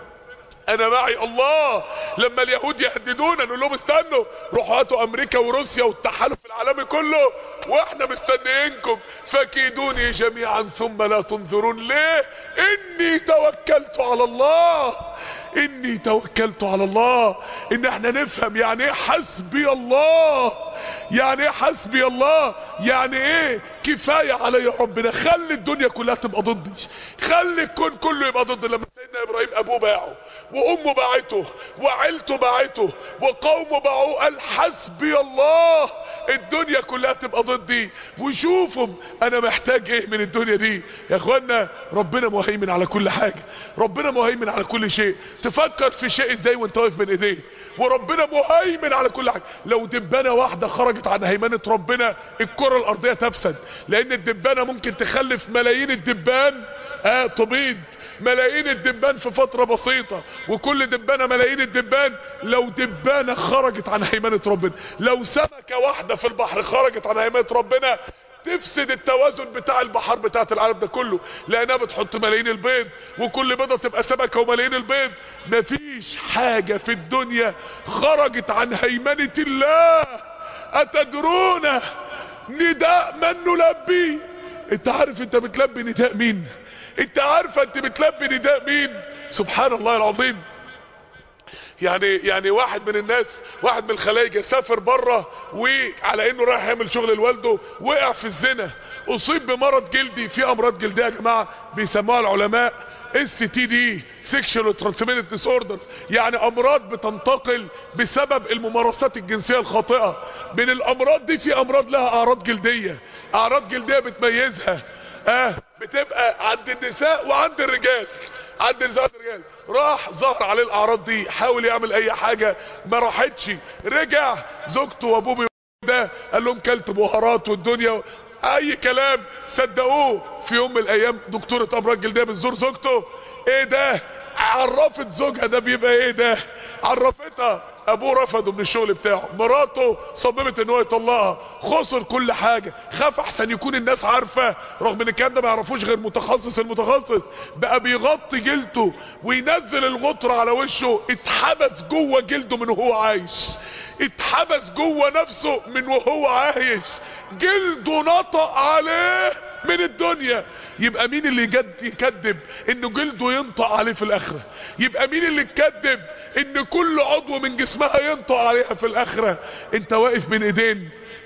Speaker 1: انا معي الله. لما اليهود يهددونا نقول لهم استنوا، روحوا هاتوا امريكا وروسيا والتحالف العالمي كله واحنا مستنيينكم، فكيدوني جميعا ثم لا تنظرون. ليه؟ اني توكلت على الله، اني توكلت على الله. ان احنا نفهم يعني ايه حسبي الله، يعني ايه حسبي الله، يعني ايه كفاية علي ربنا. خلي الدنيا كلها تبقى ضدي، خلي الكون كله يبقى ضدي. لما سيدنا ابراهيم ابوه باعه وامه باعته وعيلته باعته وقومه باعوه، قال حسبي الله، الدنيا كلها تبقى ضدي. وشوفوا انا محتاج ايه من الدنيا دي يا اخوانا. ربنا مهيمن على كل حاجة، ربنا مهيمن على كل شيء. تفكر في شيء ازاي وانت واقف بين ايديه، وربنا مهيمن على كل حاجة. لو دبانة واحدة خرجت عن هيمنة ربنا الكرة الارضية تفسد، لان الدبانة ممكن تخلف ملايين الدبان تبيض، ملايين الدبان في فترة بسيطة، وكل دبانة ملايين الدبان. لو دبانة خرجت عن هيمنة ربنا، لو سمكة واحدة في البحر خرجت عن هيمنة ربنا، تفسد التوازن بتاع البحر بتاعت العالم ده كله، لانها بتحط ملايين البيض، وكل بيضة تبقى سمكة وملايين البيض. مفيش حاجة في الدنيا خرجت عن هيمنة الله. اتدرون نداء من نلبي؟ انت عارف انت بتلبي نداء مين؟ انت عارفه انت بتلبي نداء مين؟ سبحان الله العظيم. يعني واحد من الناس، واحد من الخلايجة سافر بره، وعلى انه رايح يعمل شغل لوالده وقع في الزنا، اصيب بمرض جلدي. في امراض جلديه يا جماعه بيسموها العلماء STD Sexual Transmitted Disorder، يعني امراض بتنتقل بسبب الممارسات الجنسيه الخاطئه. من الامراض دي في امراض لها اعراض جلديه، اعراض جلديه بتميزها بتبقى عند النساء وعند الرجال. عند النساء والرجال راح ظهر عليه الاعراض دي، حاول يعمل اي حاجه ما راحتش، رجع زوجته وابوه ده قال لهم كلت بهارات والدنيا اي كلام، صدقوه. في يوم من الايام دكتورة امراض جلديه بتزور زوجته، ايه ده؟ عرفت زوجها ده بيبقى ايه ده، عرفتها. ابوه رفضه من الشغل بتاعه، مراته صممت ان هو يطلقها، خسر كل حاجه، خاف احسن يكون الناس عارفه، رغم ان الكلام ده ما يعرفوش غير متخصص. المتخصص بقى بيغطي جلده وينزل الغطره على وشه، اتحبس جوه جلده من وهو عايش، اتحبس جوه نفسه من وهو عايش، جلده نطق عليه من الدنيا. يبقى مين اللي يكذب انه جلده ينطق عليه في الاخرة؟ يبقى مين اللي يكذب ان كل عضو من جسمها ينطق عليها في الاخرة؟ انت واقف بين ايدين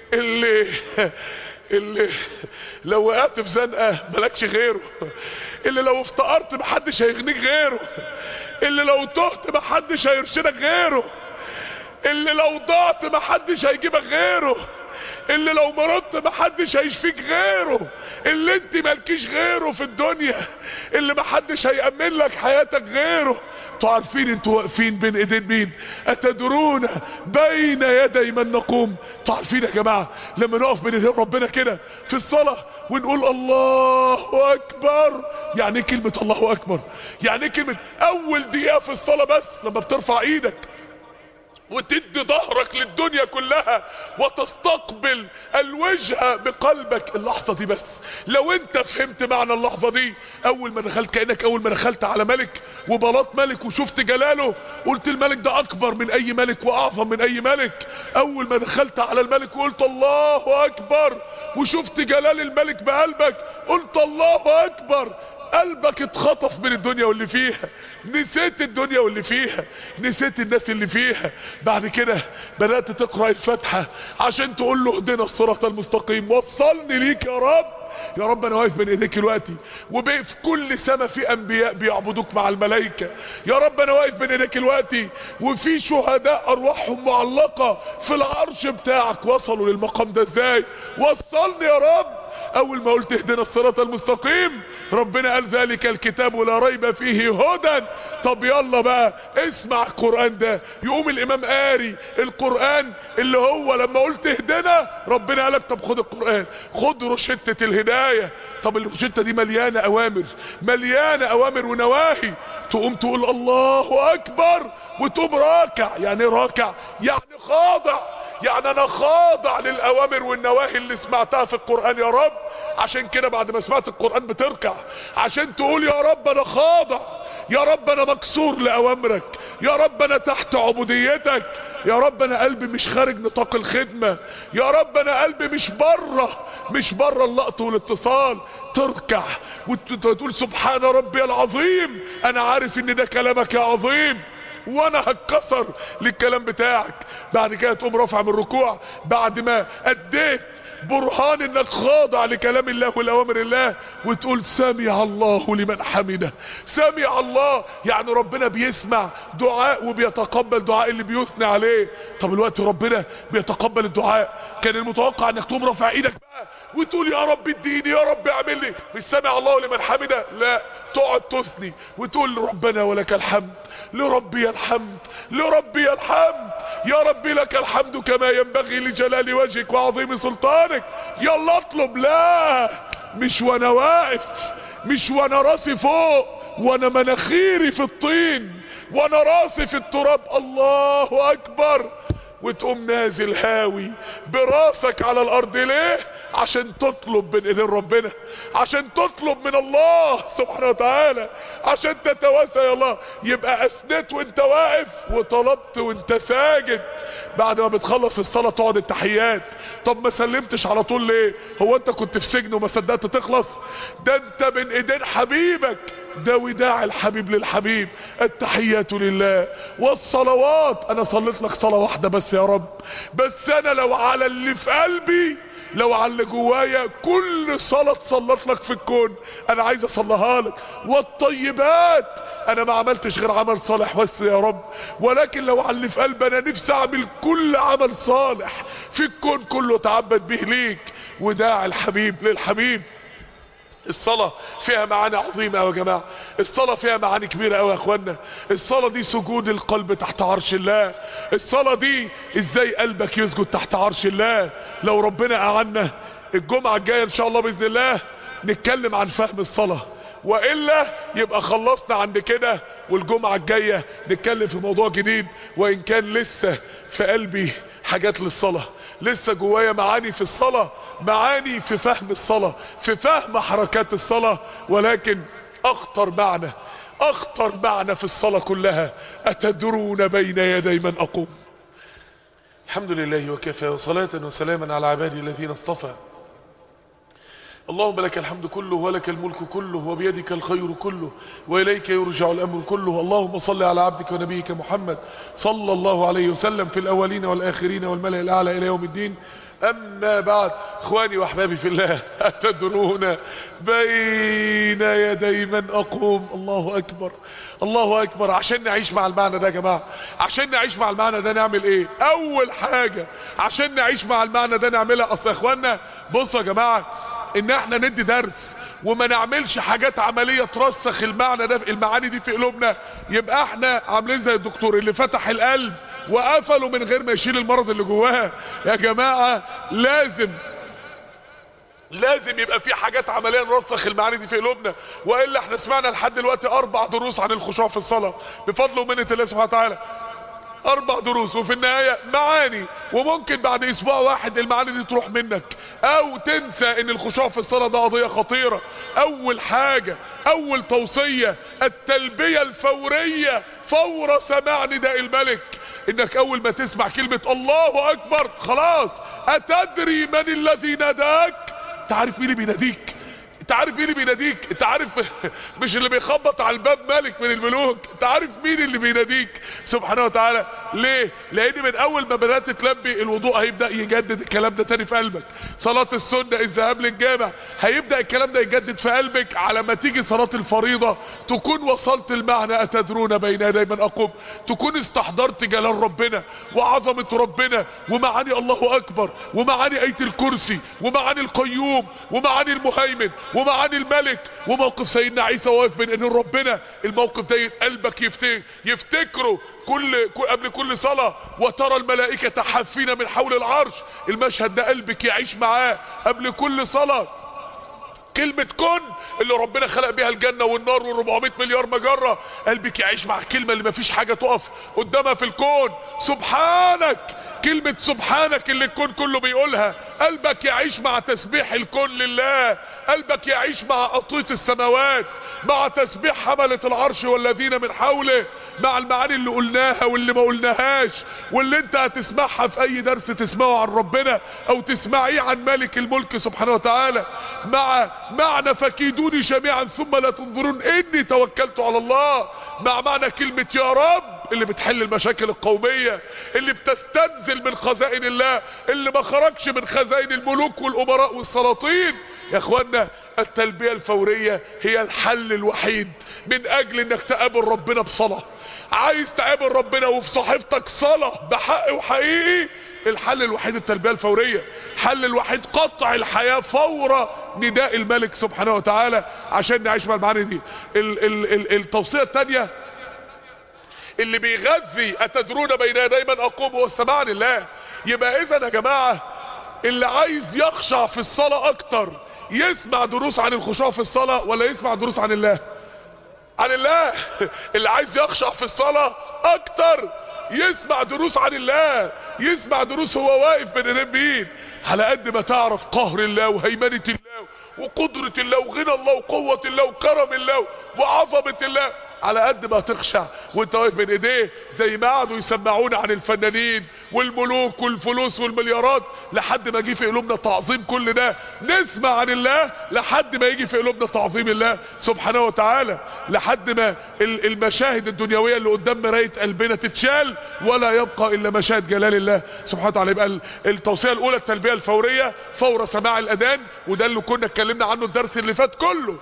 Speaker 1: اللي لو وقعت في زنقة ملكش غيره، اللي لو افتقرت محدش هيغنيك غيره، اللي لو تهت محدش هيرشدك غيره، اللي لو ضعت محدش هيجيبك غيره، اللي لو مرضت محدش هيشفيك غيره، اللي انت مالكيش غيره في الدنيا، اللي محدش هيأمن لك حياتك غيره. انتوا عارفين انتوا واقفين بين ايدين مين؟ اتدرون بين يدي من نقوم؟ انتوا عارفين يا جماعة لما نقف بين ايدين ربنا كده في الصلاة ونقول الله اكبر، يعني ايه كلمة الله اكبر؟ يعني ايه كلمة اول دقيقة في الصلاة بس لما بترفع ايدك وتدي ظهرك للدنيا كلها وتستقبل الوجه بقلبك. اللحظة دي بس لو انت فهمت معنى اللحظة دي، اول ما دخلت كأنك اول ما دخلت على ملك وبلاط ملك وشفت جلاله، قلت الملك ده اكبر من اي ملك واعظم من اي ملك. اول ما دخلت على الملك وقلت الله اكبر وشفت جلال الملك بقلبك، قلت الله اكبر. قلبك اتخطف من الدنيا واللي فيها، نسيت الدنيا واللي فيها، نسيت الناس اللي فيها. بعد كده بدأت تقرأ الفاتحة عشان تقول له اهدنا الصراط المستقيم، وصلني ليك يا رب. يا رب انا واقف بين ايديك دلوقتي، وبقى في كل سماء في انبياء بيعبدوك مع الملائكة. يا رب انا واقف بين ايديك دلوقتي، وفي شهداء ارواحهم معلقة في العرش بتاعك. وصلوا للمقام ده ازاي؟ وصلني يا رب. اول ما قلت اهدنا الصراط المستقيم، ربنا قال ذلك الكتاب لا ريب فيه هدى. طب يلا بقى اسمع القرآن ده. يقوم الامام قاري القرآن اللي هو لما قلت اهدنا ربنا قالك طب خد القرآن، خد روشتة الهداية. طب الروشتة دي مليانة اوامر، مليانة اوامر ونواهي. تقوم تقول الله اكبر وتقوم راكع. يعني راكع يعني خاضع، يعني انا خاضع للاوامر والنواهي اللي سمعتها في القرآن يا رب. عشان كده بعد ما سمعت القرآن بتركع عشان تقول يا رب انا خاضع، يا رب انا مكسور لاوامرك، يا رب انا تحت عبوديتك، يا رب انا قلبي مش خارج نطاق الخدمة، يا رب انا قلبي مش بره اللقط والاتصال. تركع وتقول سبحان ربي العظيم، انا عارف ان ده كلامك يا عظيم وانا هتكسر للكلام بتاعك. بعد كده تقوم رافع من الركوع بعد ما اديت برهان انك خاضع لكلام الله والاوامر الله، وتقول سمع الله لمن حمده. سمع الله يعني ربنا بيسمع دعاء وبيتقبل دعاء اللي بيثني عليه. طب الوقت ربنا بيتقبل الدعاء، كان المتوقع انك تقوم رافع ايدك بقى وتقول يا رب اديني، يا رب اعمل لي. مش سمع الله لمن حمده، لا، تقعد تثني وتقول ربنا ولك الحمد، لربي الحمد، لربي الحمد، يا ربي لك الحمد كما ينبغي لجلال وجهك وعظيم سلطانك. يلا اطلب. لا، مش وانا واقف، مش وانا راسي فوق وانا مناخيري في الطين وانا راسي في التراب. الله اكبر. وتقوم نازل هاوي براسك على الارض. ليه؟ عشان تطلب من ايدين ربنا، عشان تطلب من الله سبحانه وتعالى، عشان تتوسل يا الله. يبقى اسندت وانت واقف وطلبت وانت ساجد. بعد ما بتخلص الصلاة تقعد التحيات. طب ما سلمتش على طول ليه؟ هو انت كنت في سجن وما صدقت تخلص؟ ده انت بين ايدين حبيبك. ده وداع الحبيب للحبيب. التحيات لله والصلوات. انا صليت لك صلاة واحدة بس يا رب، بس انا لو على اللي في قلبي، لو على اللي جوايا، كل صلاة تصلت لك في الكون انا عايز اصليها لك. والطيبات، انا ما عملتش غير عمل صالح بس يا رب، ولكن لو على اللي في قلبي انا نفسي اعمل كل عمل صالح في الكون كله تعبد به ليك. وداع الحبيب للحبيب. الصلاة فيها معاني عظيمة يا جماعة، الصلاة فيها معاني كبيرة قوي يا اخوانا. الصلاة دي سجود القلب تحت عرش الله. الصلاة دي ازاي قلبك يسجد تحت عرش الله. لو ربنا اعنا الجمعة الجاية ان شاء الله بإذن الله نتكلم عن فهم الصلاة، وإلا يبقى خلصنا عند كده، والجمعة الجاية نتكلم في موضوع جديد. وإن كان لسه في قلبي حاجات للصلاة، لسه جوايا معاني في الصلاة، معاني في فهم الصلاة، في فهم حركات الصلاة. ولكن اخطر معنى في الصلاة كلها: أتدرون بين يدي من أقوم. الحمد لله وكفى، وصلاة وسلاما على عبادي الذين اصطفى. اللهم لك الحمد كله ولك الملك كله وبيدك الخير كله وإليك يرجع الأمر كله. اللهم صل على عبدك ونبيك محمد صلى الله عليه وسلم في الأولين والآخرين والملأ الأعلى إلى يوم الدين. أما بعد، إخواني وأحبابي في الله، أتدرون بين يدي من أقوم؟ الله أكبر، الله أكبر. عشان نعيش مع المعنى ده يا جماعة، عشان نعيش مع المعنى ده نعمل إيه؟ أول حاجة عشان نعيش مع المعنى ده نعملها، أصل يا إخوانا بصوا يا جماعة، ان احنا ندي درس وما نعملش حاجات عملية ترسخ المعنى ده، المعاني دي في قلوبنا، يبقى احنا عاملين زي الدكتور اللي فتح القلب وقفله من غير ما يشيل المرض اللي جواه. يا جماعة لازم يبقى في حاجات عملية نرسخ المعاني دي في قلوبنا، وإلا احنا سمعنا لحد دلوقتي 4 دروس عن الخشوع في الصلاة بفضل ومنة الله سبحانه وتعالى. 4 دروس، وفي النهاية معاني، وممكن بعد اسبوع واحد المعاني دي تروح منك او تنسى ان الخشوع في الصلاة ده قضية خطيرة. اول حاجة، اول توصية، التلبية الفورية فور سماع نداء الملك. انك اول ما تسمع كلمة الله اكبر خلاص، اتدري من الذي ناداك؟ انت عارف مين اللي بيناديك؟ انت عارف مين اللي بيناديك؟ انت عارف مش اللي بيخبط على الباب ملك من الملوك، انت عارف مين اللي بيناديك سبحانه وتعالى. ليه؟ لان من اول ما بدأت تلبي الوضوء هيبدأ يجدد الكلام ده تاني في قلبك. صلاة السنة، الذهاب للجامع، هيبدأ الكلام ده يجدد في قلبك. على ما تيجي صلاة الفريضة تكون وصلت المعنى اتدرون بين يدي من اقوم، تكون استحضرت جلال ربنا وعظمة ربنا ومعاني الله اكبر ومعاني اية الكرسي ومعاني القيوم ومعاني المهيمن ومعاني الملك وموقف سيدنا عيسى واقف بين ايدين ربنا. الموقف ده قلبك يفتكره قبل كل صلاة. وترى الملائكة حافين من حول العرش، المشهد ده قلبك يعيش معاه قبل كل صلاة. كلمة كن اللي ربنا خلق بيها الجنة والنار وال400 مليار مجرة، قلبك يعيش مع الكلمة اللي مفيش حاجة تقف قدامها في الكون. سبحانك، كلمة سبحانك اللي الكون كله بيقولها، قلبك يعيش مع تسبيح الكون لله، قلبك يعيش مع أطوية السماوات، مع تسبيح حملة العرش والذين من حوله، مع المعاني اللي قلناها واللي ما قلناهاش واللي انت هتسمعها في اي درس تسمعه عن ربنا او تسمعيه عن مالك الملك سبحانه وتعالى. مع معنى فكيدوني جميعا ثم لا تنظرون اني توكلت على الله، مع معنى كلمة يا رب اللي بتحل المشاكل القومية، اللي بتستنزل من خزائن الله، اللي ما خرجش من خزائن الملوك والامراء والسلاطين. يا اخوانا، التلبية الفورية هي الحل الوحيد من اجل انك تقابل ربنا بصلاة. عايز تقابل ربنا وفي صحيفتك صلاة بحق وحقيقي، الحل الوحيد التلبية الفورية. حل الوحيد قطع الحياة فور نداء الملك سبحانه وتعالى عشان نعيش مع المعاني دي. التوصية الثانية اللي بيغذي اتدرون بين يدي من اقوم هو السماع لله. يبقى اذا يا جماعة اللي عايز يخشع في الصلاة اكتر يسمع دروس عن الخشوع في الصلاة ولا يسمع دروس عن الله؟ عن الله. اللي عايز يخشع في الصلاة اكتر يسمع دروس عن الله، يسمع دروس هو واقف بين ايدين مين. على قد ما تعرف قهر الله وهيمنة الله وقدرة الله وغنى الله وقوة الله وكرم الله وعظمة الله، على قد ما تخشع وانت واقف بين ايديه. زي ما قعدوا يسمعونا عن الفنانين والملوك والفلوس والمليارات لحد ما يجي في قلوبنا تعظيم كل ده، نسمع عن الله لحد ما يجي في قلوبنا تعظيم الله سبحانه وتعالى، لحد ما المشاهد الدنيوية اللي قدام مراية قلبنا تتشال ولا يبقى الا مشاهد جلال الله سبحانه وتعالى. يبقى التوصية الاولى التلبية الفورية فور سماع الاذان، وده اللي كنا اتكلمنا عنه الدرس اللي فات كله.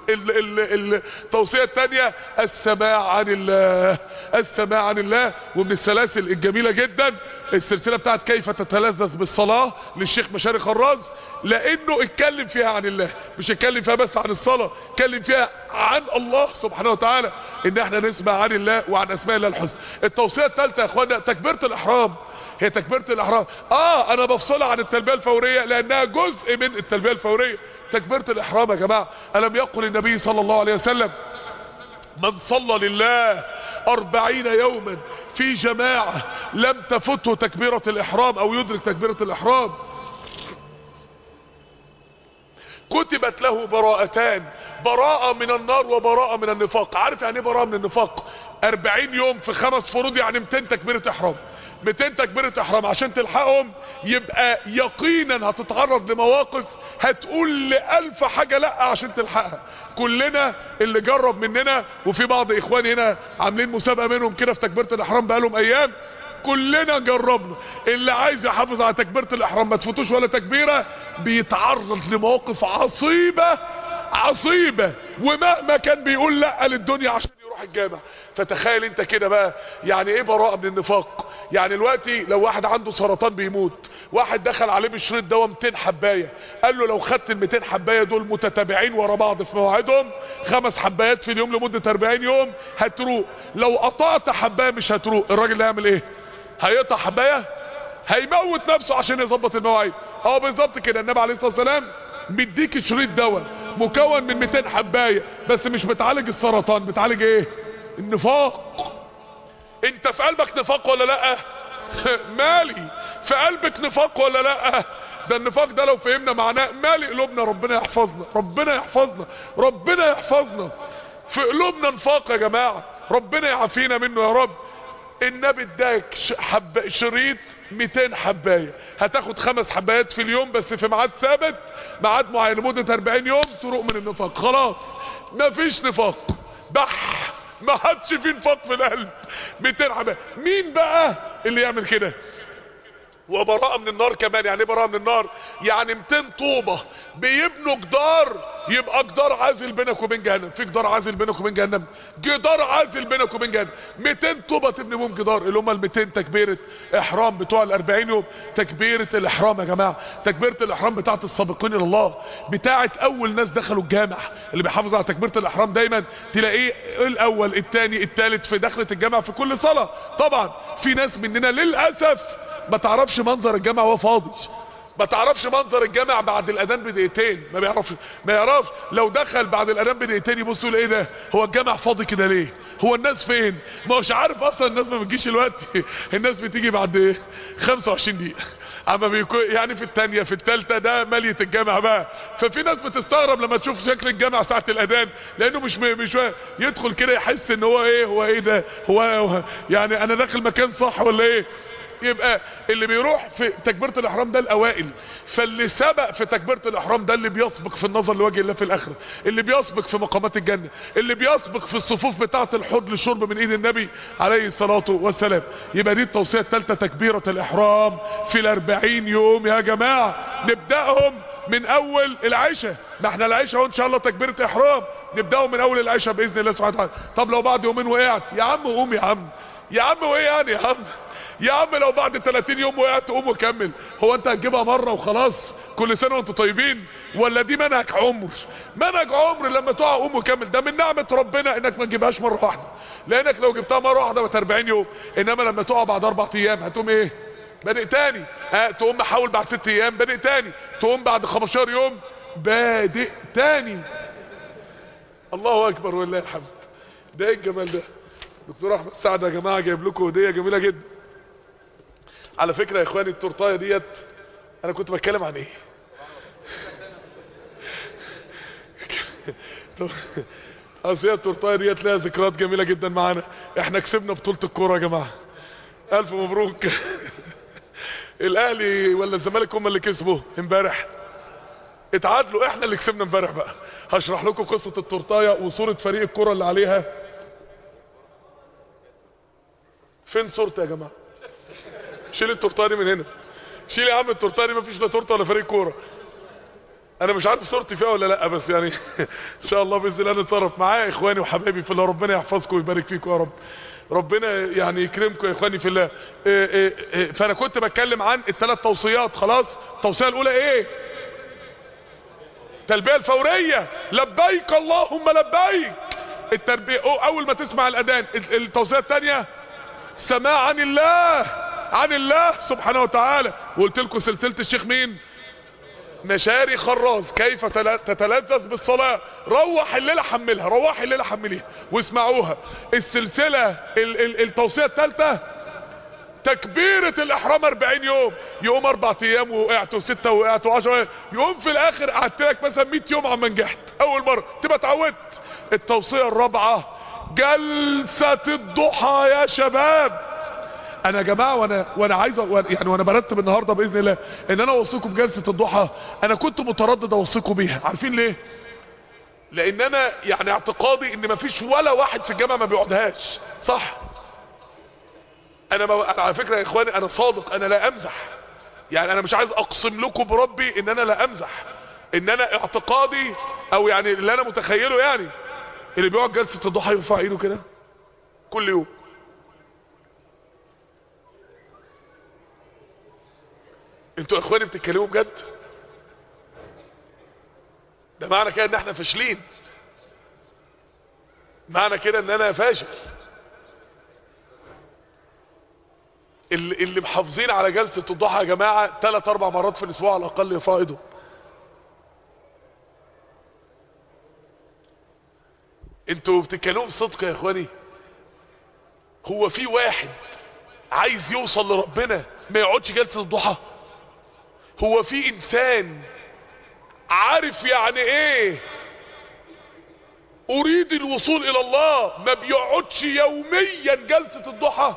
Speaker 1: التوصية الثانية السماع عن الله، السماع عن الله. ومن السلاسل الجميلة جدا السلسلة بتاعت كيف تتلذذ بالصلاة للشيخ مشاري خراز، لانه اتكلم فيها عن الله، مش اتكلم فيها بس عن الصلاة، اتكلم فيها عن الله سبحانه وتعالى، ان احنا نسمع عن الله وعن اسماء الله الحسنى. التوصية الثالثة يا اخوانا تكبيرة الاحرام. هي تكبيرة الاحرام انا بفصلها عن التلبية الفورية لانها جزء من التلبية الفورية. تكبيرة الاحرام يا جماعة، الم يقل النبي صلى الله عليه وسلم من صلى لله 40 يوما في جماعة لم تفته تكبيرة الاحرام او يدرك تكبيرة الاحرام كتبت له براءتان، براءة من النار وبراءة من النفاق. عارف يعني ايه براءة من النفاق؟ 40 يوم في 5 فروض يعني 200 تكبيرة احرام. 200 تكبيرة احرام عشان تلحقهم يبقى يقينا هتتعرض لمواقف هتقول ل1000 حاجة لا عشان تلحقها. كلنا اللي جرب مننا، وفي بعض اخواني هنا عاملين مسابقة منهم كده في تكبيرة الاحرام بقالهم ايام، كلنا جربنا. اللي عايز يحافظ على تكبيرة الاحرام ما تفوتوش ولا تكبيرة بيتعرض لمواقف عصيبة ومهما كان بيقول لا للدنيا عشان يروح الجامع. فتخيل انت كده بقى يعني ايه براءة من النفاق. يعني دلوقتي لو واحد عنده سرطان بيموت، واحد دخل عليه بالشريط دواء 200 حباية، قال له لو خدت ال 200 حباية دول متتابعين ورا بعض في مواعيدهم 5 حبايات في اليوم لمدة 40 يوم هتروق، لو قطعت حباية مش هتروق. الراجل ده هيعمل ايه؟ هيقطع حباية؟ هيموت نفسه عشان يظبط المواعيد. بالظبط كده. النبي عليه الصلاة والسلام بيديك شريط دواء مكون من 200 حباية بس مش بتعالج السرطان، بتعالج ايه؟ النفاق. انت في قلبك نفاق ولا لا؟ مالي في قلبك نفاق ولا لا؟ ده النفاق ده لو فهمنا معناه مالي قلوبنا. ربنا يحفظنا، ربنا يحفظنا، ربنا يحفظنا. في قلوبنا نفاق يا جماعة، ربنا يعافينا منه يا رب. النبي اداك شريط 200 حباية، هتاخد 5 حبايات في اليوم بس في ميعاد ثابت، ميعاد معين لمدة 40 يوم تروق من النفاق. خلاص مفيش نفاق، ما حدش فيه نفاق في القلب. 200 حباية. مين بقى اللي يعمل كده؟ وبراءة من النار كمان. يعني ايه براءة من النار؟ يعني 200 طوبة بيبنوا جدار، يبقى جدار عازل بينك وبين جهنم. في جدار عازل بينك وبين جهنم، جدار عازل بينك وبين جهنم. 200 طوبة تبني بهم جدار، اللي هم ال 200 تكبيرة احرام بتوع ال 40 يوم. تكبيرة الاحرام يا جماعة، تكبيرة الاحرام بتاعت السابقين الى الله، بتاعت اول ناس دخلوا الجامع. اللي بيحافظ على تكبيرة الاحرام دايما تلاقيه الاول الثاني الثالث في دخلة الجامع في كل صلاة. طبعا في ناس مننا للأسف ما تعرفش منظر الجامع وهو فاضي، ما تعرفش منظر الجامع بعد الاذان بدقيقتين، ما يعرفش. لو دخل بعد الاذان بدقيقتين يبص يقول ايه ده، هو الجامع فاضي كده ليه، هو الناس فين؟ ما هوش عارف اصلا الناس ما بتجيش الوقت. الناس بتيجي بعد 25 دقيقة، اما بيكون يعني في الثانية في الثالثة ده مالية الجامع بقى. ففي ناس بتستغرب لما تشوف شكل الجامع ساعة الاذان، لانه مش يدخل كده يحس ان هو ايه ده، هو يعني انا داخل مكان صح ولا ايه. يبقى اللي بيروح في تكبيرة الاحرام ده الاوائل، فاللي سبق في تكبيرة الاحرام ده اللي بيسبق في النظر لوجه الله في الاخرة، اللي بيسبق في مقامات الجنة، اللي بيسبق في الصفوف بتاعة الحوض للشرب من ايد النبي عليه الصلاة والسلام. يبقى دي التوصية الثالثة، تكبيرة الاحرام في ال40 يوم يا جماعة. نبدأهم من اول العشاء، ما احنا العشاء اهو ان شاء الله تكبيرة احرام، نبدأهم من اول العشاء باذن الله سبحانه وتعالى. طب لو بعد يومين وقعت يا عم قوم، يا عم وايه يعني يا عم لو بعد 30 يوم وقعت قوم وكمل. هو انت هتجيبها مرة وخلاص كل سنة وانتوا طيبين؟ ولا دي منهج عمر؟ منهج عمر. لما تقع قوم وكمل. ده من نعمة ربنا انك ما تجيبهاش مرة واحدة، لانك لو جبتها مرة واحدة بقت 40 يوم. انما لما تقع بعد 4 ايام هتقوم ايه؟ بادئ تاني. تقوم محاول بعد 6 ايام بادئ تاني، تقوم بعد 15 يوم بادئ تاني. الله اكبر ولله الحمد. ده ايه الجمال ده؟ دكتور احمد سعد يا جماعة جايب لكم هدية جميلة جدا. على فكرة يا اخواني التورتايه ديت انا كنت بتكلم عن ايه؟ اصل هي التورتايه ديت لها ذكريات جميلة جدا معانا. احنا كسبنا بطولة الكورة يا جماعة، الف مبروك. الاهلي ولا الزمالك هم اللي كسبوا امبارح؟ اتعادلوا، احنا اللي كسبنا امبارح. بقى هشرح لكم قصة التورتايه وصورة فريق الكورة اللي عليها. فين صورتي يا جماعة؟ شيل التورتايه دي من هنا، شيل يا عم التورتايه دي، مفيش لا تورته ولا فريق كوره. انا مش عارف صورتي فيها ولا لا، بس يعني ان شاء الله باذن الله نتصرف معايا. اخواني وحبايبي في الله، ربنا يحفظكم ويبارك فيكم يا رب، ربنا يعني يكرمكم يا اخواني في الله. فانا كنت بتكلم عن ال3 توصيات. خلاص التوصيه الاولى ايه؟ التلبيه الفوريه، لبيك اللهم لبيك. التربيه اول ما تسمع الاذان. التوصيه الثانيه سماع عن الله سبحانه وتعالى. وقلت لكم سلسلة الشيخ مين؟ مشاري خراز، كيف تتلذذ بالصلاة. روح الليلة حملها، روح الليلة حمليها واسمعوها. السلسلة التوصية الثالثة تكبيرة الاحرام 40 يوم. يوم 4 ايام وقعت و6 وقعت و10، يوم في الاخر قعدت لك مثلا 100 يوم عما نجحت اول مرة تبقى اتعودت. التوصية الرابعة جلسة الضحى يا شباب. انا يا جماعه وانا عايز يعني وانا برتب النهارده باذن الله ان انا اوصيكم بجلسه الضحى، انا كنت متردد اوصيكم بيها. عارفين ليه؟ لان انا يعني اعتقادي ان مفيش ولا واحد في الجامعه ما بيقعدهاش. صح؟ انا على فكره يا اخواني انا صادق، انا لا امزح. يعني انا مش عايز اقسم لكم بربي ان انا لا امزح، ان انا اعتقادي او يعني اللي انا متخيله، يعني اللي بيقعد جلسه الضحى يرفع ايده كده كل يوم. انتوا يا اخواني بتتكلموا بجد؟ ده معنى كده ان احنا فاشلين، معنى كده ان انا فاشل. اللي محافظين على جلسة الضحى يا جماعة 3-4 مرات في الاسبوع على الاقل يرفعوا ايدهم. انتوا بتتكلموا بصدق يا اخواني؟ هو في واحد عايز يوصل لربنا ما يقعدش جلسة الضحى؟ هو في انسان عارف يعني ايه اريد الوصول الى الله ما بيقعدش يوميا جلسة الضحى؟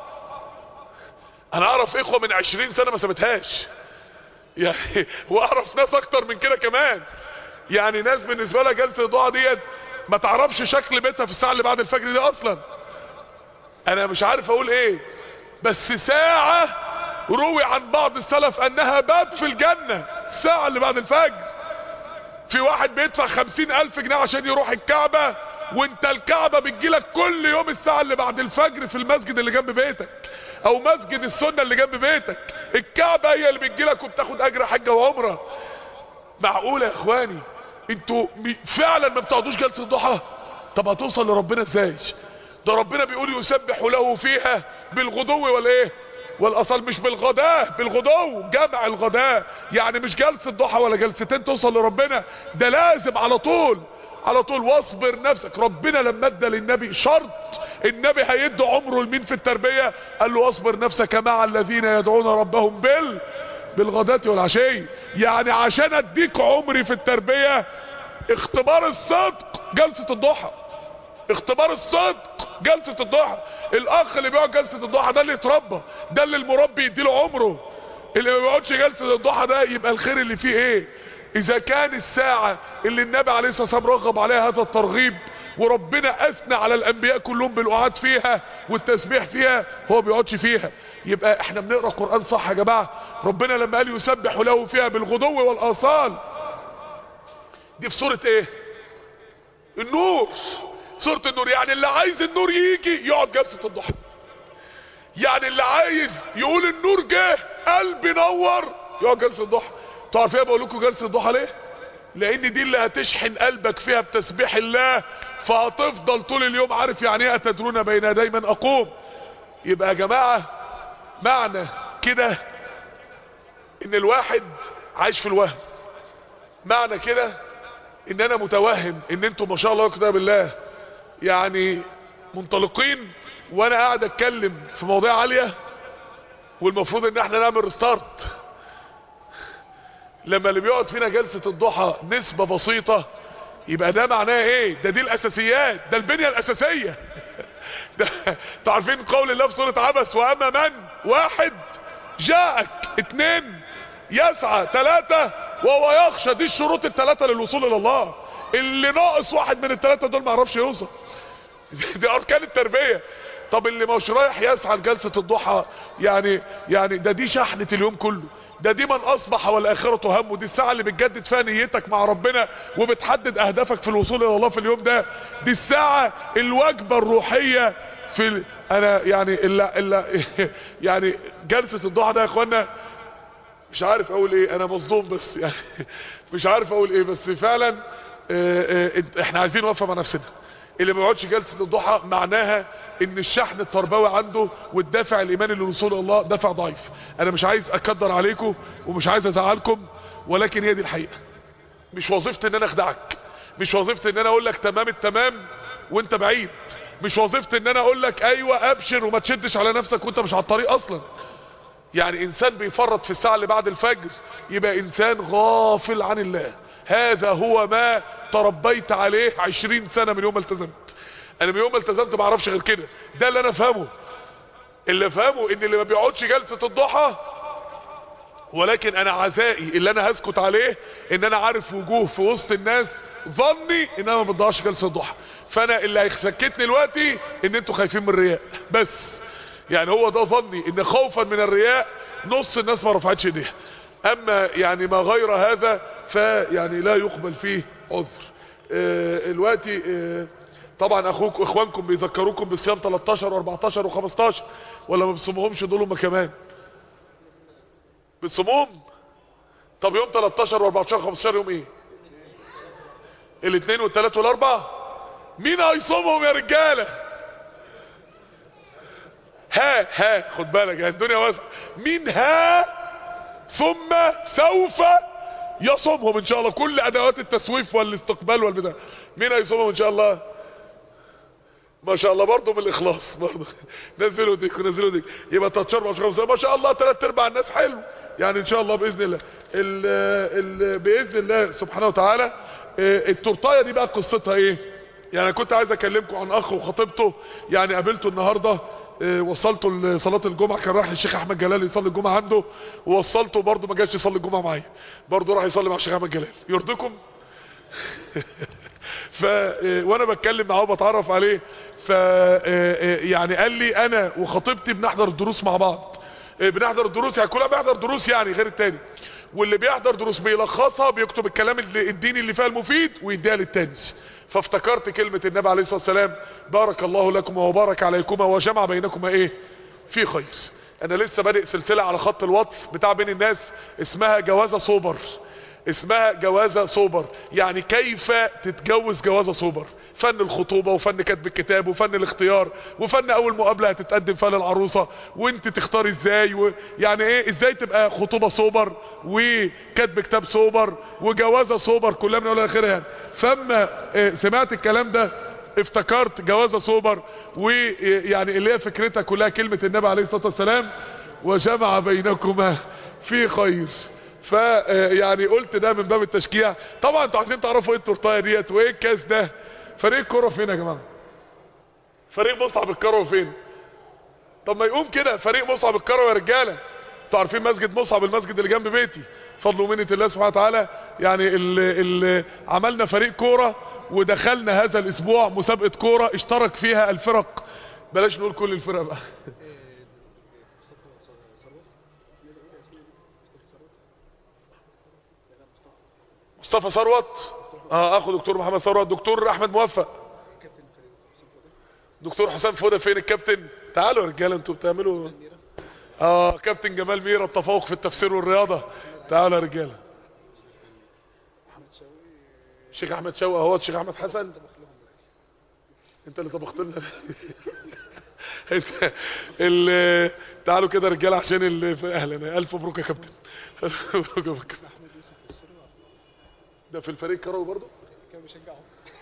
Speaker 1: انا اعرف اخوة من 20 سنة ما سابتهاش يعني، واعرف ناس اكتر من كده كمان. يعني ناس بالنسبة لها جلسة الضحى ديت ما تعرفش شكل بيتها في الساعة اللي بعد الفجر دي اصلا. انا مش عارف اقول ايه، بس ساعة روي عن بعض السلف انها باب في الجنة، الساعة اللي بعد الفجر. في واحد بيدفع 50,000 جنيه عشان يروح الكعبة، وانت الكعبة بتجيلك كل يوم الساعة اللي بعد الفجر في المسجد اللي جنب بيتك او مسجد السنة اللي جنب بيتك. الكعبة هي اللي بتجيلك وبتاخد اجر حجة وعمرة. معقولة يا اخواني انتوا فعلا ما بتقعدوش جلسة الضحى؟ طب هتوصل لربنا ازاي؟ ده ربنا بيقول يسبح له فيها بالغدو والايه والاصل، مش بالغداء، بالغدو، جمع الغداء. يعني مش جلسة ضحى ولا جلستين توصل لربنا، ده لازم على طول على طول. واصبر نفسك. ربنا لما ادى للنبي شرط، النبي هيدي عمره لمين في التربية؟ قال له واصبر نفسك مع الذين يدعون ربهم بالغداة والعشي. يعني عشان اديك عمري في التربية، اختبار الصدق جلسة الضحى، اختبار الصدق جلسة الضحى. الاخ اللي بيقعد جلسة الضحى ده اللي يتربى، ده اللي المربي يديله عمره. اللي ما بيقعدش جلسة الضحى ده يبقى الخير اللي فيه ايه؟ اذا كان الساعة اللي النبي عليه الصلاة والسلام رغب عليها هذا الترغيب، وربنا اثنى على الانبياء كلهم بالقعاد فيها والتسبيح فيها، هو بيقعدش فيها. يبقى احنا بنقرأ قرآن صح يا جماعة. ربنا لما قال يسبح له فيها بالغدو والاصال، دي في سورة ايه؟ النور. سورة النور. يعني اللي عايز النور يجي يقعد جلسة الضحى. يعني اللي عايز يقول النور جه قلبي نور يقعد جلسة الضحى. انتوا عارفين بقول لكم جلسة الضحى ليه؟ لان دي اللي هتشحن قلبك فيها بتسبيح الله، فهتفضل طول اليوم عارف يعني ايه اتدرون بين يدي من اقوم. يبقى يا جماعة معنى كده ان الواحد عايش في الوهم. معنى كده ان انا متوهم ان انتوا ما شاء الله كده بالله يعني منطلقين، وانا قاعد اتكلم في مواضيع عالية، والمفروض ان احنا نعمل ريستارت. لما اللي بيقعد فينا جلسة الضحى نسبة بسيطة، يبقى ده معناه ايه؟ ده دي الاساسيات، ده البنية الاساسية. انتوا عارفين قول الله في سورة عبس، واما من واحد جاءك، 2 يسعى، 3 وهو يخشى. دي الشروط ال3 للوصول الى الله. اللي ناقص واحد من ال3 دول ما عرفش يوصل. دي اركان التربية. طب اللي مش رايح يسعى لجلسة الضحى، يعني دي شحنة اليوم كله. دي من اصبح والاخرة همه. دي الساعة اللي بتجدد فيها نيتك مع ربنا وبتحدد اهدافك في الوصول الى الله في اليوم ده. دي الساعة الوجبة الروحية في انا يعني يعني جلسة الضحى ده يا اخوانا مش عارف اقول ايه. انا مصدوم بس يعني مش عارف اقول ايه. بس فعلا احنا عايزين نوقف مع نفسنا. اللي ما يقعدش جلسة الضحى معناها ان الشحن التربوي عنده والدافع الايماني للوصول الى الله دافع ضعيف. انا مش عايز اكدر عليكم ومش عايز ازعلكم، ولكن هي دي الحقيقة. مش وظيفتي ان انا اخدعك، مش وظيفتي ان انا اقول لك تمام التمام وانت بعيد، مش وظيفتي ان انا اقول لك ايوه ابشر وما تشدش على نفسك وانت مش على الطريق اصلا. يعني انسان بيفرط في الساعة اللي بعد الفجر يبقى انسان غافل عن الله. هذا هو ما تربيت عليه 20 سنة من يوم ما التزمت. انا من يوم ما التزمت ما اعرفش غير كده. ده اللي انا فهمه. اللي فهمه ان اللي ما بيقعدش جلسة الضحى، ولكن انا عزائي اللي انا هسكت عليه ان انا عارف وجوه في وسط الناس ظني ان انا ما بضيعش جلسة الضحى. فانا اللي هيسكتني دلوقتي ان انتوا خايفين من الرياء بس. يعني هو ده ظني، ان خوفا من الرياء نص الناس ما رفعتش ايديها. اما يعني ما غير هذا فيعني لا يقبل فيه عذر. دلوقتي طبعا اخوانكم بيذكروكم بالصيام 13 و14 و15، ولا ما بتصومهمش دول هم كمان؟ بتصومهم؟ طب يوم 13 و14 و15 يوم ايه؟ الاثنين والثلاث والاربع. مين هيصومهم يا رجاله؟ ها خد بالك يعني الدنيا واسعه. مين ثم سوف يصومهم ان شاء الله؟ كل ادوات التسويف والاستقبال والبداية. مين هيصومهم ان شاء الله؟ ما شاء الله برضه من الاخلاص برضه. نزلوا ديك ونزلوا ديك، يبقى 13 14 15 ما شاء الله 3/4 الناس حلو يعني ان شاء الله باذن الله. باذن الله سبحانه وتعالى. التورتايه دي بقى قصتها ايه؟ يعني كنت عايز اكلمكم عن اخ وخطيبته، يعني قابلته النهارده، وصلته لصلاه الجمعه، كان رايح للشيخ احمد جلال يصلي الجمعه عنده، ووصلته برضه ما جاش يصلي الجمعه معايا، برضه راح يصلي مع الشيخ احمد جلال. يرضيكم؟ وانا بتكلم معاه وبتعرف عليه، يعني قال لي انا وخطيبتي بنحضر الدروس مع بعض. بنحضر الدروس يعني كلنا بيحضر دروس يعني غير التاني، واللي بيحضر دروس بيلخصها، بيكتب الكلام الديني اللي فيها المفيد ويديها للتاني. فافتكرت كلمة النبي عليه الصلاة والسلام: بارك الله لكم وبارك عليكما وجمع بينكما ايه في خير. انا لسه بادئ سلسلة على خط الواتس بتاع بين الناس اسمها جوازة صوبر، اسمها جوازة صوبر، يعني كيف تتجوز جوازة صوبر، فن الخطوبة وفن كتب الكتاب وفن الاختيار وفن اول مقابلة هتتقدم فيها للعروسة وانت تختار ازاي، يعني ايه ازاي تبقى خطوبة صوبر وكتب كتاب صوبر وجوازة صوبر كلها من اول لاخرها يعني. فاما سمعت الكلام ده افتكرت جوازة صوبر، ويعني اللي هي فكرتها كلها كلمة النبي عليه الصلاة والسلام: وجمع بينكما في خير. يعني قلت ده من باب التشجيع. طبعا انتوا عايزين تعرفوا ايه التورتايه ديت وايه الكاس ده. فريق الكوره فين يا جماعه؟ فريق مصعب الكروي فين؟ طب ما يقوم كده فريق مصعب الكروي يا رجاله. انتوا عارفين مسجد مصعب، المسجد اللي جنب بيتي، فضل ومنه الله سبحانه وتعالى، يعني اللي عملنا فريق كوره ودخلنا هذا الاسبوع مسابقه كوره اشترك فيها الفرق، بلاش نقول كل الفرق بقى. مصطفى ثروت، اخو دكتور محمد ثروت، دكتور احمد موفق، دكتور حسام فوده فين الكابتن؟ تعالوا يا رجاله انتوا بتعملوا كابتن جمال ميرا التفوق في التفسير والرياضه، تعالوا يا رجاله. الشيخ احمد شوقي اهو، الشيخ احمد حسن انت اللي طبخت لنا. تعالوا كده يا رجاله عشان اهلا، الف مبروك يا كابتن. الف مبروك يا كابتن. ده في الفريق كروي برضه كانوا بيشجعوا.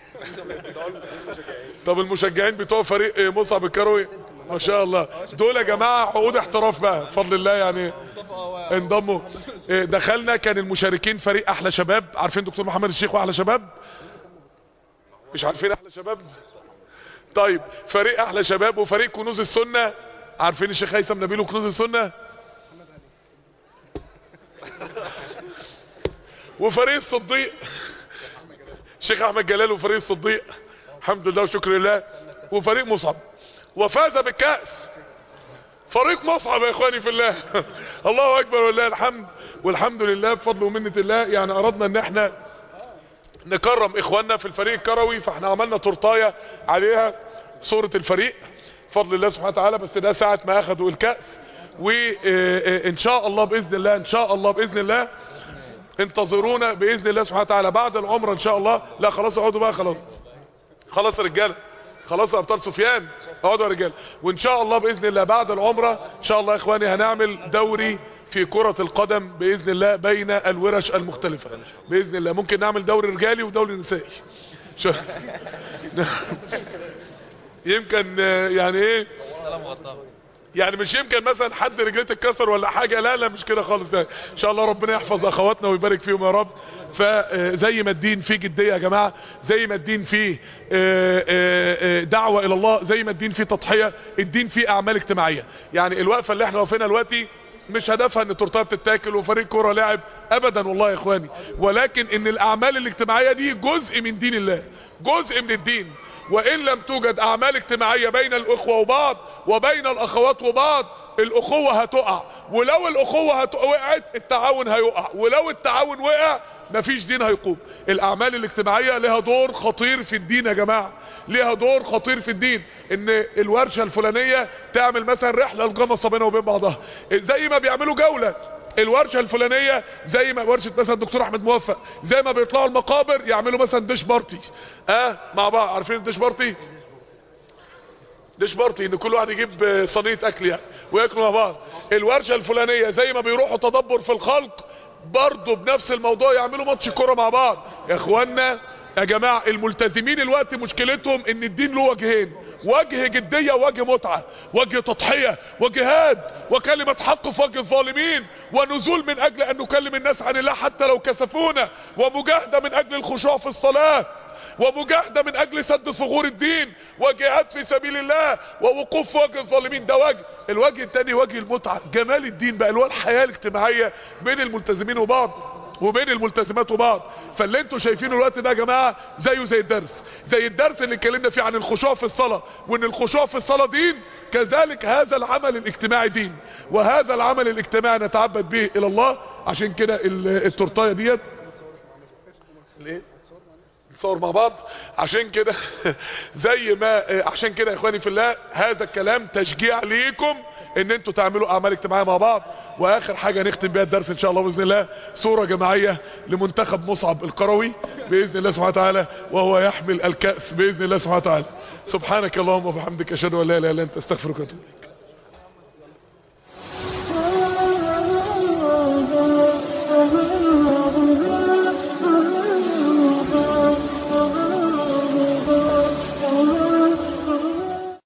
Speaker 1: طب المشجعين بتوع فريق مصعب الكروي ما شاء الله دول يا جماعه عقود احتراف بقى بفضل الله، يعني انضموا. دخلنا كان المشاركين فريق احلى شباب، عارفين دكتور محمد الشيخ واحلى شباب؟ مش عارفين احلى شباب؟ طيب فريق احلى شباب وفريق كنوز السنه، عارفين الشيخ هيثم نبيل وكنوز السنه؟ وفريق الصديق الشيخ احمد جلال وفريق الصديق الحمد لله وشكر لله، وفريق مصعب، وفاز بالكأس فريق مصعب يا اخواني في الله. الله اكبر ولله الحمد، والحمد لله بفضل ومنة الله. يعني اردنا ان احنا نكرم اخواننا في الفريق الكروي، فاحنا عملنا تورتايه عليها صورة الفريق بفضل الله سبحانه وتعالى، بس ده ساعة ما اخذوا الكأس. وان شاء الله باذن الله، ان شاء الله باذن الله انتظرونا باذن الله سبحانه وتعالى بعد العمره ان شاء الله. لا خلاص اقعدوا بقى، خلاص يا رجاله، خلاص يا ابطال سفيان اقعدوا يا رجاله. وان شاء الله باذن الله بعد العمره ان شاء الله يا اخواني هنعمل دوري في كرة القدم باذن الله بين الورش المختلفة باذن الله. ممكن نعمل دوري رجالي ودوري نسائي يمكن يعني ايه، يعني مش يمكن مثلا حد رجليه تتكسر ولا حاجة، لا لا مش كده خالص. ان شاء الله ربنا يحفظ اخواتنا ويبارك فيهم يا رب. فزي ما الدين فيه جدية يا جماعة، زي ما الدين فيه دعوة الى الله، زي ما الدين فيه تضحية، الدين فيه اعمال اجتماعية. يعني الوقفة اللي احنا واقفينها دلوقتي مش هدفها ان التورتيه بتتاكل وفريق كوره لاعب ابدا والله يا اخواني، ولكن ان الاعمال الاجتماعية دي جزء من دين الله، جزء من الدين. وان لم توجد اعمال اجتماعية بين الاخوة وبعض وبين الاخوات وبعض، الاخوة هتقع، ولو الاخوة وقعت التعاون هيقع، ولو التعاون وقع مفيش دين هيقوم. الاعمال الاجتماعية لها دور خطير في الدين يا جماعة، لها دور خطير في الدين. ان الورشة الفلانية تعمل مثلا رحلة الجمصة بينها وبين بعضها، زي ما بيعملوا جولة. الورشة الفلانية زي ما ورشة مثلا الدكتور احمد موفق، زي ما بيطلعوا المقابر يعملوا مثلا ديش بارتي مع بعض. عارفين الديش بارتي؟ ديش بارتي ان كل واحد يجيب صينية اكل يعني وياكلوا مع بعض. الورشة الفلانية زي ما بيروحوا تدبر في الخلق، برضه بنفس الموضوع يعملوا ماتش كرة مع بعض. يا اخوانا يا جماعة الملتزمين الوقت مشكلتهم ان الدين له وجهين، وجه جدية ووجه متعة، وجه تضحية وجهاد وكلمة حق في وجه الظالمين، ونزول من اجل ان نكلم الناس عن الله حتى لو كسفونا، ومجاهدة من اجل الخشوع في الصلاة، ومجاهدة من اجل سد ثغور الدين، وجهاد في سبيل الله، ووقوف في وجه الظالمين. ده وجه. الوجه الثاني وجه المتعة، جمال الدين بقى اللي هو الحياة الاجتماعية بين الملتزمين وبعض وبين الملتزمات وبعض. فاللي انتوا شايفينه الوقت ده يا جماعة زيه زي الدرس اللي اتكلمنا فيه عن الخشوع في الصلاة، وان الخشوع في الصلاة دين، كذلك هذا العمل الاجتماعي دين، وهذا العمل الاجتماعي نتعبد به الى الله. عشان كده التورتايه ديت ليه نصور مع بعض. عشان كده زي ما عشان كده يا اخواني في الله، هذا الكلام تشجيع ليكم ان انتوا تعملوا اعمال اجتماعيه مع بعض. واخر حاجه نختم بيها الدرس ان شاء الله باذن الله، صوره جماعيه لمنتخب مصعب القروي باذن الله سبحانه وتعالى، وهو يحمل الكأس باذن الله سبحانه وتعالى. سبحانك اللهم وبحمدك، اشهد ان لا اله الا انت، استغفرك واتوب اليك.